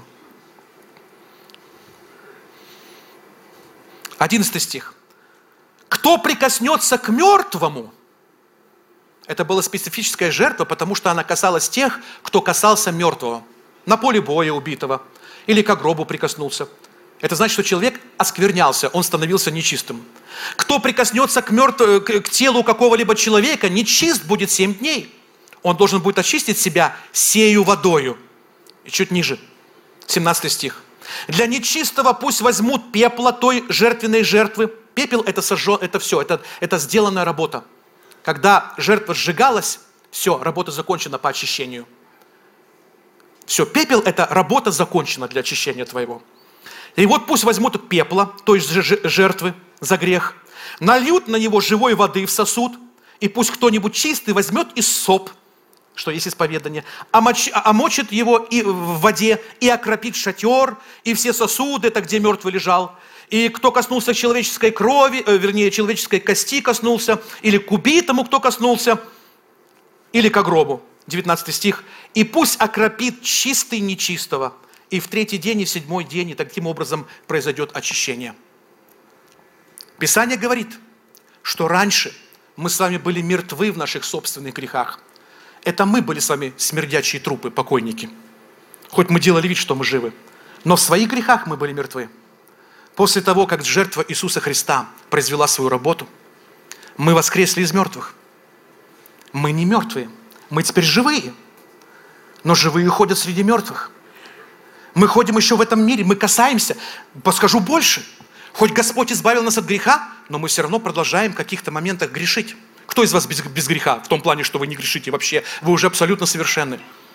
11 стих. «Кто прикоснется к мертвому?» Это была специфическая жертва, потому что она касалась тех, кто касался мертвого. На поле боя убитого. Или к гробу прикоснулся. Это значит, что человек осквернялся, он становился нечистым. Кто прикоснется к телу какого-либо человека, нечист будет 7 дней. Он должен будет очистить себя сею водою. И чуть ниже, 17 стих. «Для нечистого пусть возьмут пепла той жертвенной жертвы». Пепел – это все, это сделанная работа. Когда жертва сжигалась, все, работа закончена по очищению. Все, пепел – это работа закончена для очищения твоего. И вот пусть возьмут пепла, то есть жертвы за грех, нальют на него живой воды в сосуд, и пусть кто-нибудь чистый возьмет иссоп, что есть исповедание, омочит его и в воде, и окропит шатер, и все сосуды, это где мертвый лежал. И кто коснулся человеческой крови, человеческой кости коснулся, или к убитому кто коснулся, или к гробу. 19 стих. «И пусть окропит чистый нечистого, и в 3-й день, и в 7-й день, и таким образом произойдет очищение». Писание говорит, что раньше мы с вами были мертвы в наших собственных грехах. Это мы были с вами смердячие трупы, покойники. Хоть мы делали вид, что мы живы. Но в своих грехах мы были мертвы. После того, как жертва Иисуса Христа произвела свою работу, мы воскресли из мертвых. Мы не мертвые, мы теперь живые. Но живые ходят среди мертвых. Мы ходим еще в этом мире, мы касаемся. Скажу больше. Хоть Господь избавил нас от греха, но мы все равно продолжаем в каких-то моментах грешить. Кто из вас без греха? В том плане, что вы не грешите вообще. Вы уже абсолютно совершенны.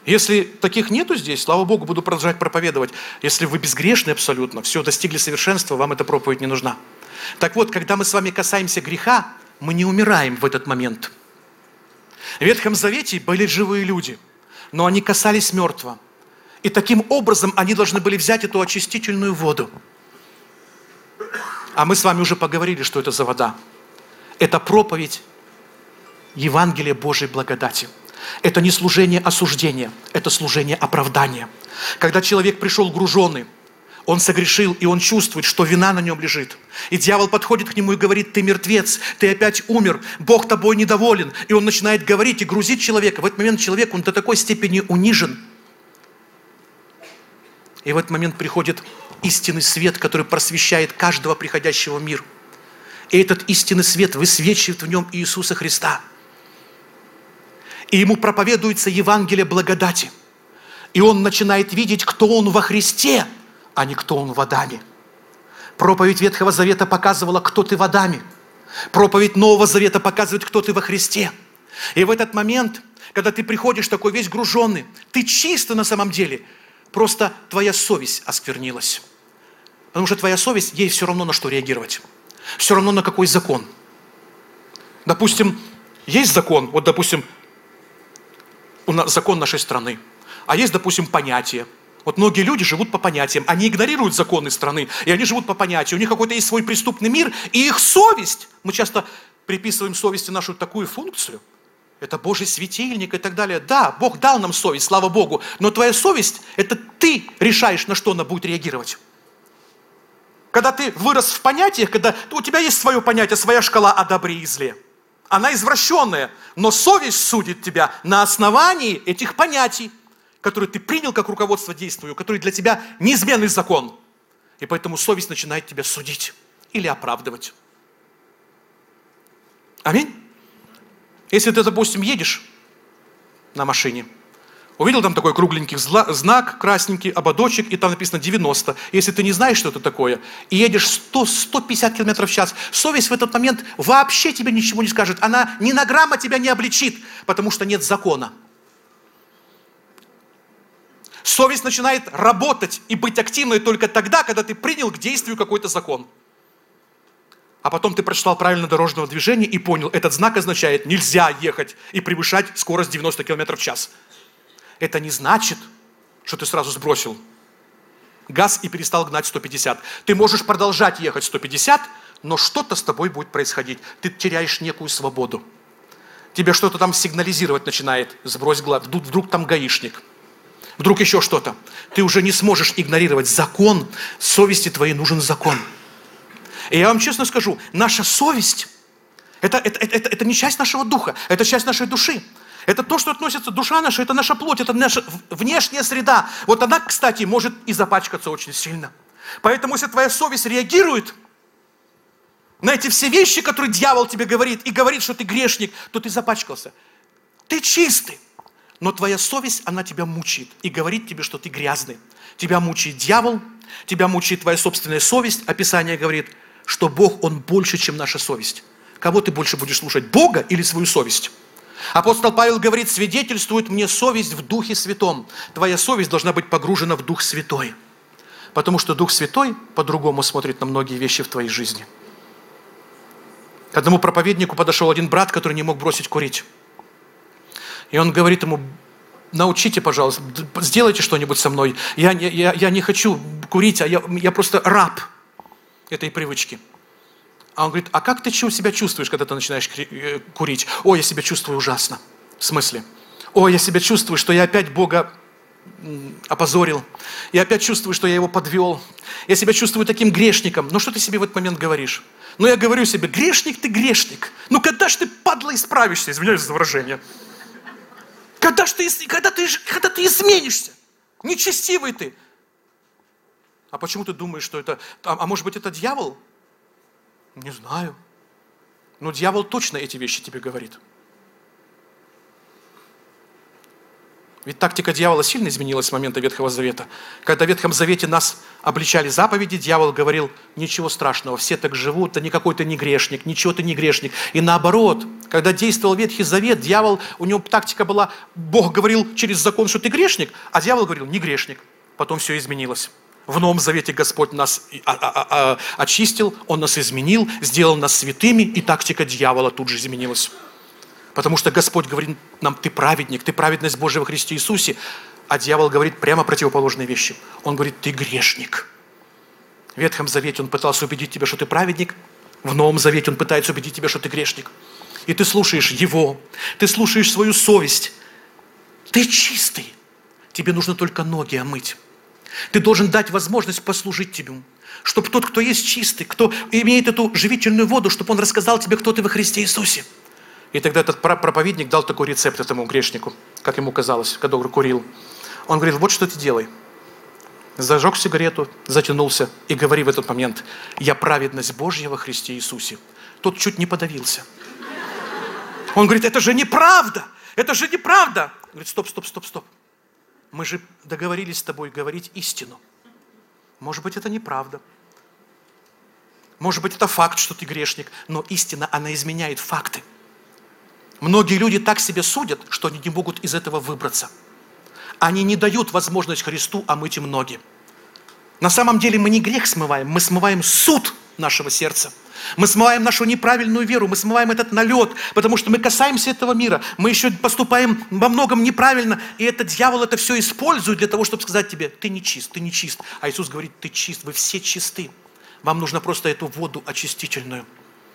Если таких нету здесь, слава Богу, буду продолжать проповедовать. Если вы безгрешны абсолютно, все, достигли совершенства, вам эта проповедь не нужна. Так вот, когда мы с вами касаемся греха, мы не умираем в этот момент. В Ветхом Завете были живые люди, но они касались мертвого. И таким образом они должны были взять эту очистительную воду. А мы с вами уже поговорили, что это за вода. Это проповедь Евангелия Божьей благодати. Это не служение осуждения, это служение оправдания. Когда человек пришел груженный, он согрешил, и он чувствует, что вина на нем лежит. И дьявол подходит к нему и говорит: ты мертвец, ты опять умер, Бог тобой недоволен. И он начинает говорить и грузить человека. В этот момент человек, он до такой степени унижен. И в этот момент приходит истинный свет, который просвещает каждого приходящего в мир. И этот истинный свет высвечивает в нем Иисуса Христа. И ему проповедуется Евангелие благодати. И он начинает видеть, кто он во Христе, а не кто он в Адаме. Проповедь Ветхого Завета показывала, кто ты в Адаме. Проповедь Нового Завета показывает, кто ты во Христе. И в этот момент, когда ты приходишь такой весь груженный, ты чисто на самом деле, просто твоя совесть осквернилась. Потому что твоя совесть, ей все равно на что реагировать. Все равно на какой закон. Допустим, есть закон, вот допустим, закон нашей страны. А есть, допустим, понятие. Вот многие люди живут по понятиям. Они игнорируют законы страны, и они живут по понятию. У них какой-то есть свой преступный мир, и их совесть, мы часто приписываем совести нашу такую функцию. Это Божий светильник и так далее. Да, Бог дал нам совесть, слава Богу. Но твоя совесть, это ты решаешь, на что она будет реагировать. Когда ты вырос в понятиях, когда у тебя есть свое понятие, своя шкала о добре и зле. Она извращенная, но совесть судит тебя на основании этих понятий, которые ты принял как руководство действию, которые для тебя неизменный закон. И поэтому совесть начинает тебя судить или оправдывать. Аминь. Если ты, допустим, едешь на машине, увидел там такой кругленький знак, красненький, ободочек, и там написано 90. Если ты не знаешь, что это такое, и едешь 100-150 км в час, совесть в этот момент вообще тебе ничего не скажет. Она ни на грамма тебя не обличит, потому что нет закона. Совесть начинает работать и быть активной только тогда, когда ты принял к действию какой-то закон. А потом ты прочитал правильно дорожного движения и понял, этот знак означает, нельзя ехать и превышать скорость 90 км в час. Это не значит, что ты сразу сбросил газ и перестал гнать 150. Ты можешь продолжать ехать 150, но что-то с тобой будет происходить. Ты теряешь некую свободу. Тебе что-то там сигнализировать начинает. Сбрось глаз. Вдруг там гаишник. Вдруг еще что-то. Ты уже не сможешь игнорировать закон. Совести твоей нужен закон. И я вам честно скажу, наша совесть, это не часть нашего духа, это часть нашей души. Это то, что относится, душа наша, это наша плоть, это наша внешняя среда. Вот она, кстати, может и запачкаться очень сильно. Поэтому, если твоя совесть реагирует на эти все вещи, которые дьявол тебе говорит, и говорит, что ты грешник, то ты запачкался. Ты чистый. Но твоя совесть, она тебя мучает и говорит тебе, что ты грязный. Тебя мучает дьявол, тебя мучает твоя собственная совесть. Описание говорит, что Бог, Он больше, чем наша совесть. Кого ты больше будешь слушать, Бога или свою совесть? Апостол Павел говорит, свидетельствует мне совесть в Духе Святом. Твоя совесть должна быть погружена в Дух Святой. Потому что Дух Святой по-другому смотрит на многие вещи в твоей жизни. К одному проповеднику подошел один брат, который не мог бросить курить. И он говорит ему, научите, пожалуйста, сделайте что-нибудь со мной. Я не хочу курить, а я просто раб этой привычки. А он говорит, а как ты себя чувствуешь, когда ты начинаешь курить? Ой, я себя чувствую ужасно. В смысле? Ой, я себя чувствую, что я опять Бога опозорил. Я опять чувствую, что я Его подвел. Я себя чувствую таким грешником. Ну что ты себе в этот момент говоришь? Ну я говорю себе, грешник ты грешник. Ну когда ж ты, падла, исправишься? Извиняюсь за выражение. Когда ты изменишься? Нечестивый ты. А почему ты думаешь, что это... А может быть, это дьявол? Не знаю. Но дьявол точно эти вещи тебе говорит. Ведь тактика дьявола сильно изменилась с момента Ветхого Завета. Когда в Ветхом Завете нас обличали заповеди, дьявол говорил: ничего страшного, все так живут, да никакой ты не грешник, ничего ты не грешник. И наоборот, когда действовал Ветхий Завет, дьявол, у него тактика была, Бог говорил через закон, что ты грешник, а дьявол говорил: не грешник. Потом все изменилось. В Новом Завете Господь нас очистил, Он нас изменил, сделал нас святыми, и тактика дьявола тут же изменилась. Потому что Господь говорит нам: ты праведник, ты праведность Божия во Христе Иисусе. А дьявол говорит прямо противоположные вещи. Он говорит: ты грешник. В Ветхом Завете он пытался убедить тебя, что ты праведник. В Новом Завете он пытается убедить тебя, что ты грешник. И ты слушаешь его, ты слушаешь свою совесть. Ты чистый. Тебе нужно только ноги омыть. Ты должен дать возможность послужить тебе. Чтобы тот, кто есть чистый, кто имеет эту живительную воду, чтобы он рассказал тебе, кто ты во Христе Иисусе. И тогда этот проповедник дал такой рецепт этому грешнику, как ему казалось, когда он курил. Он говорит: вот что ты делай. Зажег сигарету, затянулся и говори в этот момент: я праведность Божья во Христе Иисусе. Тот чуть не подавился. Он говорит: это же неправда! Это же неправда! Говорит: стоп. Мы же договорились с тобой говорить истину. Может быть, это неправда. Может быть, это факт, что ты грешник. Но истина, она изменяет факты. Многие люди так себя судят, что они не могут из этого выбраться. Они не дают возможность Христу омыть им ноги. На самом деле мы не грех смываем, мы смываем суд нашего сердца. Мы смываем нашу неправильную веру, мы смываем этот налет, потому что мы касаемся этого мира, мы еще поступаем во многом неправильно, и этот дьявол это все использует для того, чтобы сказать тебе: ты не чист, ты не чист. А Иисус говорит: ты чист, вы все чисты. Вам нужно просто эту воду очистительную.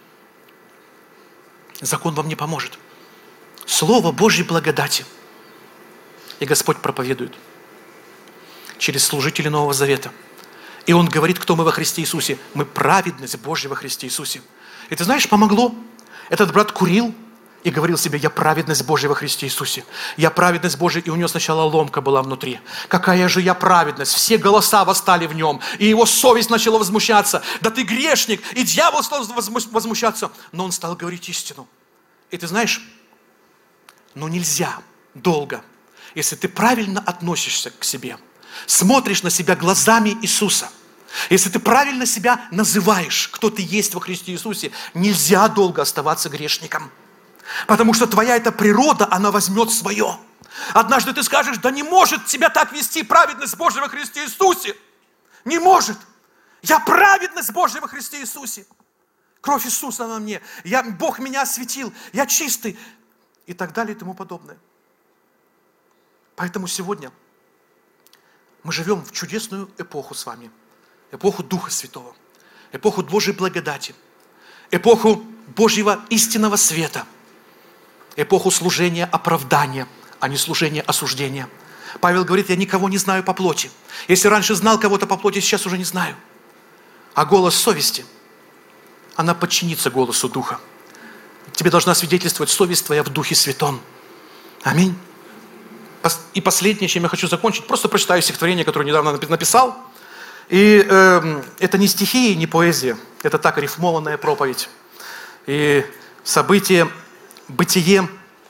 Закон вам не поможет. Слово Божьей благодати. И Господь проповедует через служителей Нового Завета. И Он говорит, кто мы во Христе Иисусе. Мы праведность Божья во Христе Иисусе. И ты знаешь, помогло. Этот брат курил и говорил себе: я праведность Божья во Христе Иисусе. Я праведность Божья. И у него сначала ломка была внутри. Какая же я праведность. Все голоса восстали в нем. И его совесть начала возмущаться. Да ты грешник. И дьявол стал возмущаться. Но он стал говорить истину. И ты знаешь, нельзя долго, если ты правильно относишься к себе, смотришь на себя глазами Иисуса, если ты правильно себя называешь, кто ты есть во Христе Иисусе, нельзя долго оставаться грешником. Потому что твоя эта природа, она возьмет свое. Однажды ты скажешь: да не может тебя так вести праведность Божья во Христе Иисусе. Не может. Я праведность Божья во Христе Иисусе. Кровь Иисуса на мне. Бог меня осветил. Я чистый. И так далее и тому подобное. Поэтому сегодня мы живем в чудесную эпоху с вами. Эпоху Духа Святого. Эпоху Божьей благодати. Эпоху Божьего истинного света. Эпоху служения оправдания, а не служения осуждения. Павел говорит: я никого не знаю по плоти. Если раньше знал кого-то по плоти, сейчас уже не знаю. А голос совести, она подчинится голосу Духа. Тебе должна свидетельствовать совесть твоя в Духе Святом. Аминь. И последнее, чем я хочу закончить, просто прочитаю стихотворение, которое недавно написал. И это не стихи, не поэзия. Это так, рифмованная проповедь. И событие, Бытие,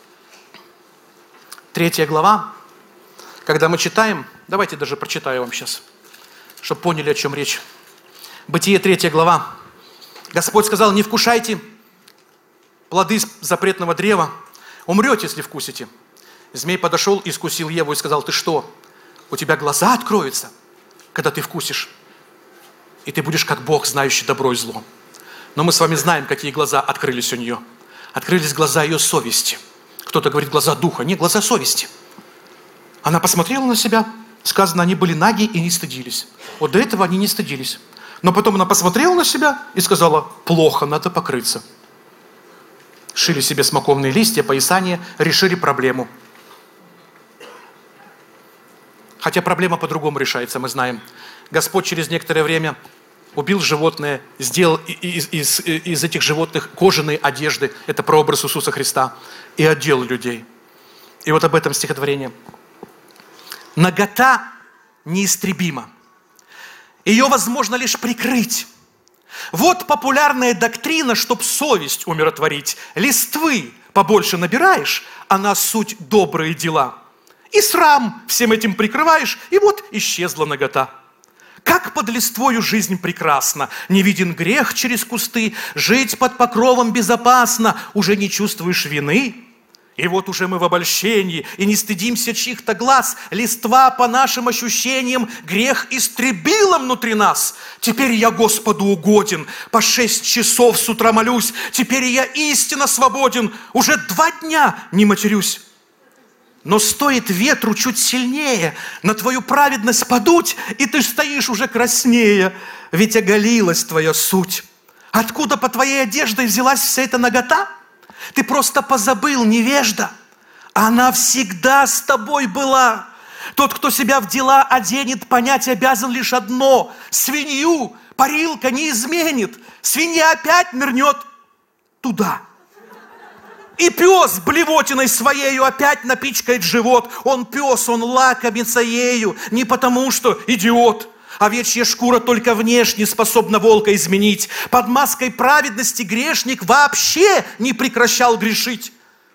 3 глава. Когда мы читаем, давайте даже прочитаю вам сейчас, чтобы поняли, о чем речь. Бытие, 3 глава. Господь сказал: не вкушайте плоды запретного древа, умрете, если вкусите. Змей подошел и искусил Еву и сказал: ты что, у тебя глаза откроются, когда ты вкусишь, и ты будешь как Бог, знающий добро и зло. Но мы с вами знаем, какие глаза открылись у нее. Открылись глаза ее совести. Кто-то говорит: глаза духа. Нет, глаза совести. Она посмотрела на себя, сказано, они были наги и не стыдились. Вот до этого они не стыдились. Но потом она посмотрела на себя и сказала: плохо, надо покрыться. Шили себе смоковные листья, поясания, решили проблему. Хотя проблема по-другому решается, мы знаем. Господь через некоторое время убил животное, сделал из этих животных кожаные одежды, это прообраз Иисуса Христа, и одел людей. И вот об этом стихотворение. Нагота неистребима. Ее возможно лишь прикрыть. Вот популярная доктрина, чтоб совесть умиротворить. Листвы побольше набираешь, она суть добрые дела. И срам всем этим прикрываешь, и вот исчезла нагота. Как под листвою жизнь прекрасна, не виден грех через кусты, жить под покровом безопасно, уже не чувствуешь вины. И вот уже мы в обольщении, и не стыдимся чьих-то глаз. Листва, по нашим ощущениям, грех истребила внутри нас. Теперь я Господу угоден, по 6 часов с утра молюсь. Теперь я истинно свободен, уже 2 дня не матерюсь. Но стоит ветру чуть сильнее на твою праведность подуть, и ты стоишь уже краснее, ведь оголилась твоя суть. Откуда по твоей одежде взялась вся эта нагота? Ты просто позабыл, невежда. Она всегда с тобой была. Тот, кто себя в дела оденет, понять обязан лишь одно: свинью парилка не изменит. Свинья опять нырнет туда. И пес блевотиной своею опять напичкает живот. Он пес, он лакомится ею, не потому что идиот. Овечья шкура только внешне способна волка изменить. Под маской праведности грешник вообще не прекращал грешить.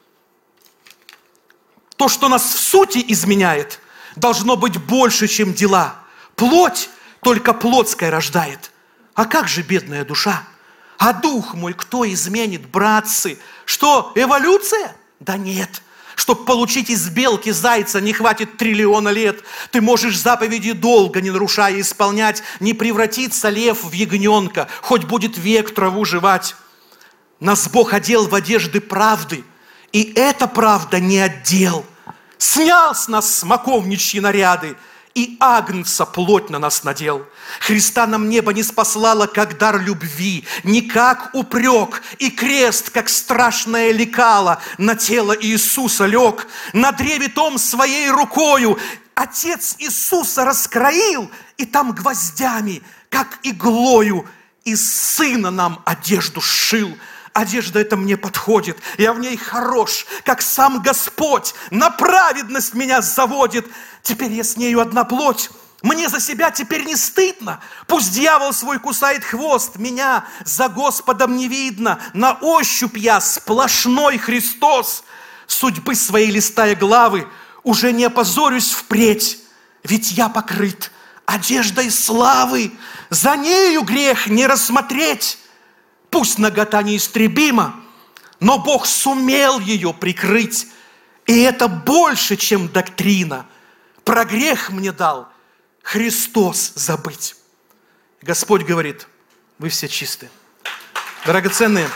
То, что нас в сути изменяет, должно быть больше, чем дела. Плоть только плотская рождает. А как же бедная душа? А дух мой кто изменит, братцы? Что, эволюция? Да нет. Чтоб получить из белки зайца, не хватит 1 триллиона лет. Ты можешь заповеди долго, не нарушая, исполнять. Не превратится лев в ягненка, хоть будет век траву жевать. Нас Бог одел в одежды правды, и эта правда не отдел. Снял с нас смоковничьи наряды, и агнца плоть на нас надел. Христа нам небо не спаслало, как дар любви, не как упрек, и крест, как страшное лекало, на тело Иисуса лег. На древе том своей рукою Отец Иисуса раскроил, и там гвоздями, как иглою, из Сына нам одежду сшил. Одежда эта мне подходит, я в ней хорош, как сам Господь, на праведность меня заводит. Теперь я с нею одна плоть, мне за себя теперь не стыдно. Пусть дьявол свой кусает хвост, меня за Господом не видно. На ощупь я сплошной Христос, судьбы своей листая главы, уже не опозорюсь впредь, ведь я покрыт одеждой славы, за нею грех не рассмотреть. Пусть нагота неистребима, но Бог сумел ее прикрыть. И это больше, чем доктрина. Про грех мне дал Христос забыть. Господь говорит: вы все чисты. Драгоценные,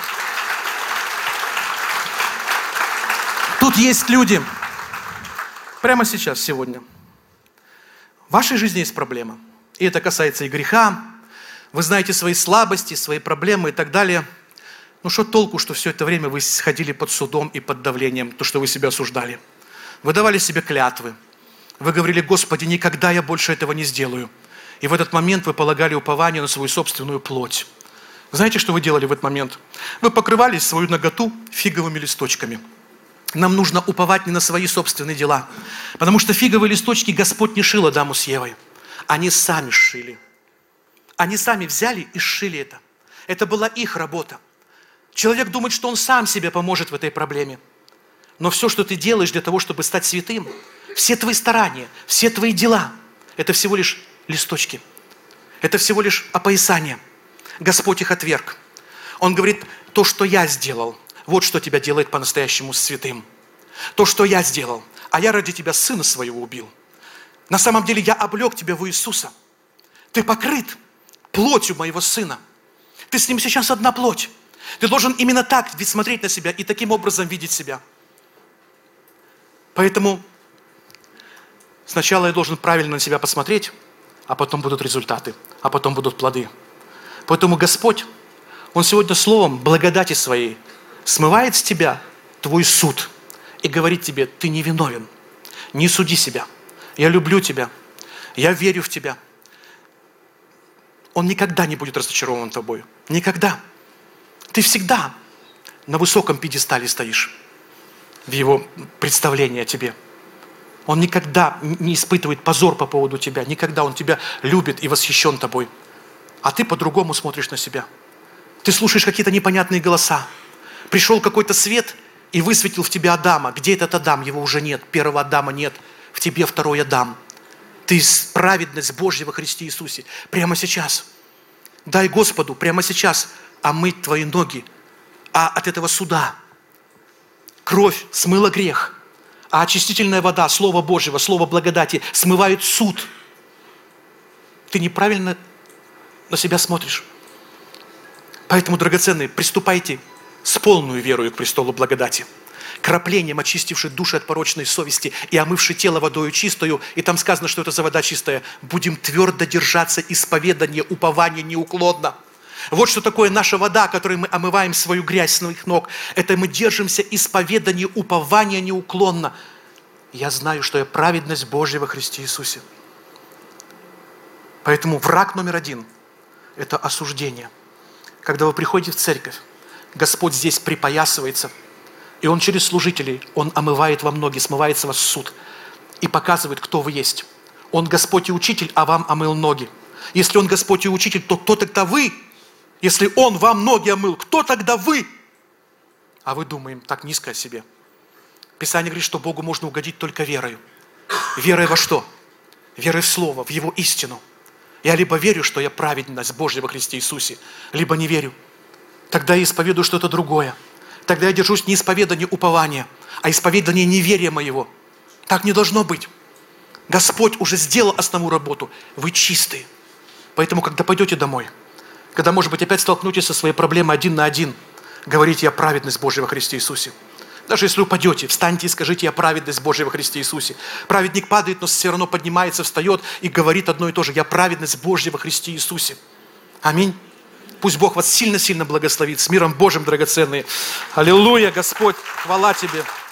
тут есть люди, прямо сейчас, сегодня. В вашей жизни есть проблема. И это касается и греха. Вы знаете свои слабости, свои проблемы и так далее. Ну что толку, что все это время вы ходили под судом и под давлением, то, что вы себя осуждали. Вы давали себе клятвы. Вы говорили: Господи, никогда я больше этого не сделаю. И в этот момент вы полагали упование на свою собственную плоть. Знаете, что вы делали в этот момент? Вы покрывали свою наготу фиговыми листочками. Нам нужно уповать не на свои собственные дела. Потому что фиговые листочки Господь не шил Адаму с Евой. Они сами сшили. Они сами взяли и сшили это. Это была их работа. Человек думает, что он сам себе поможет в этой проблеме. Но все, что ты делаешь для того, чтобы стать святым, все твои старания, все твои дела, это всего лишь листочки. Это всего лишь опоясание. Господь их отверг. Он говорит: то, что я сделал, вот что тебя делает по-настоящему святым. То, что я сделал, а я ради тебя сына своего убил. На самом деле я облег тебя в Иисуса. Ты покрыт плотью моего сына. Ты с ним сейчас одна плоть. Ты должен именно так смотреть на себя и таким образом видеть себя. Поэтому сначала я должен правильно на себя посмотреть, а потом будут результаты, а потом будут плоды. Поэтому Господь, Он сегодня словом благодати своей смывает с тебя твой суд и говорит тебе: ты не виновен, не суди себя. Я люблю тебя, я верю в тебя. Он никогда не будет разочарован тобой. Никогда. Ты всегда на высоком пьедестале стоишь в его представлении о тебе. Он никогда не испытывает позор по поводу тебя. Никогда он тебя любит и восхищен тобой. А ты по-другому смотришь на себя. Ты слушаешь какие-то непонятные голоса. Пришел какой-то свет и высветил в тебя Адама. Где этот Адам? Его уже нет. Первого Адама нет. в тебе второе дам. Ты праведность Божья во Христе Иисусе. Прямо сейчас. Дай Господу прямо сейчас омыть твои ноги от этого суда. Кровь смыла грех, а очистительная вода, Слово Божьего, Слово благодати смывает суд. Ты неправильно на себя смотришь. Поэтому, драгоценные, приступайте с полной верою к престолу благодати, краплением очистивший души от порочной совести и омывший тело водою чистою, и там сказано, что это за вода чистая, будем твердо держаться исповедания, упования неуклонно. Вот что такое наша вода, которой мы омываем свою грязь с своих ног. Это мы держимся исповедания, упования неуклонно. Я знаю, что я праведность Божья во Христе Иисусе. Поэтому враг номер один – это осуждение. Когда вы приходите в церковь, Господь здесь припоясывается, и Он через служителей, Он омывает вам ноги, смывает с вас суд и показывает, кто вы есть. Он Господь и Учитель, а вам омыл ноги. Если Он Господь и Учитель, то кто тогда вы? Если Он вам ноги омыл, кто тогда вы? А вы думаем так низко о себе. Писание говорит, что Богу можно угодить только верою. Верой во что? Верой в Слово, в Его истину. Я либо верю, что я праведность Божья во Христе Иисусе, либо не верю. Тогда я исповедую что-то другое. Тогда я держусь не исповедания упования, а исповедания неверия моего. Так не должно быть. Господь уже сделал основную работу. Вы чистые. Поэтому, когда пойдете домой, когда, может быть, опять столкнетесь со своей проблемой один на один, говорите: я праведность Божья во Христе Иисусе. Даже если упадете, встаньте и скажите: я праведность Божья во Христе Иисусе. Праведник падает, но все равно поднимается, встает и говорит одно и то же: я праведность Божья во Христе Иисусе. Аминь. Пусть Бог вас сильно-сильно благословит. С миром Божьим, драгоценные. Аллилуйя, Господь, хвала Тебе.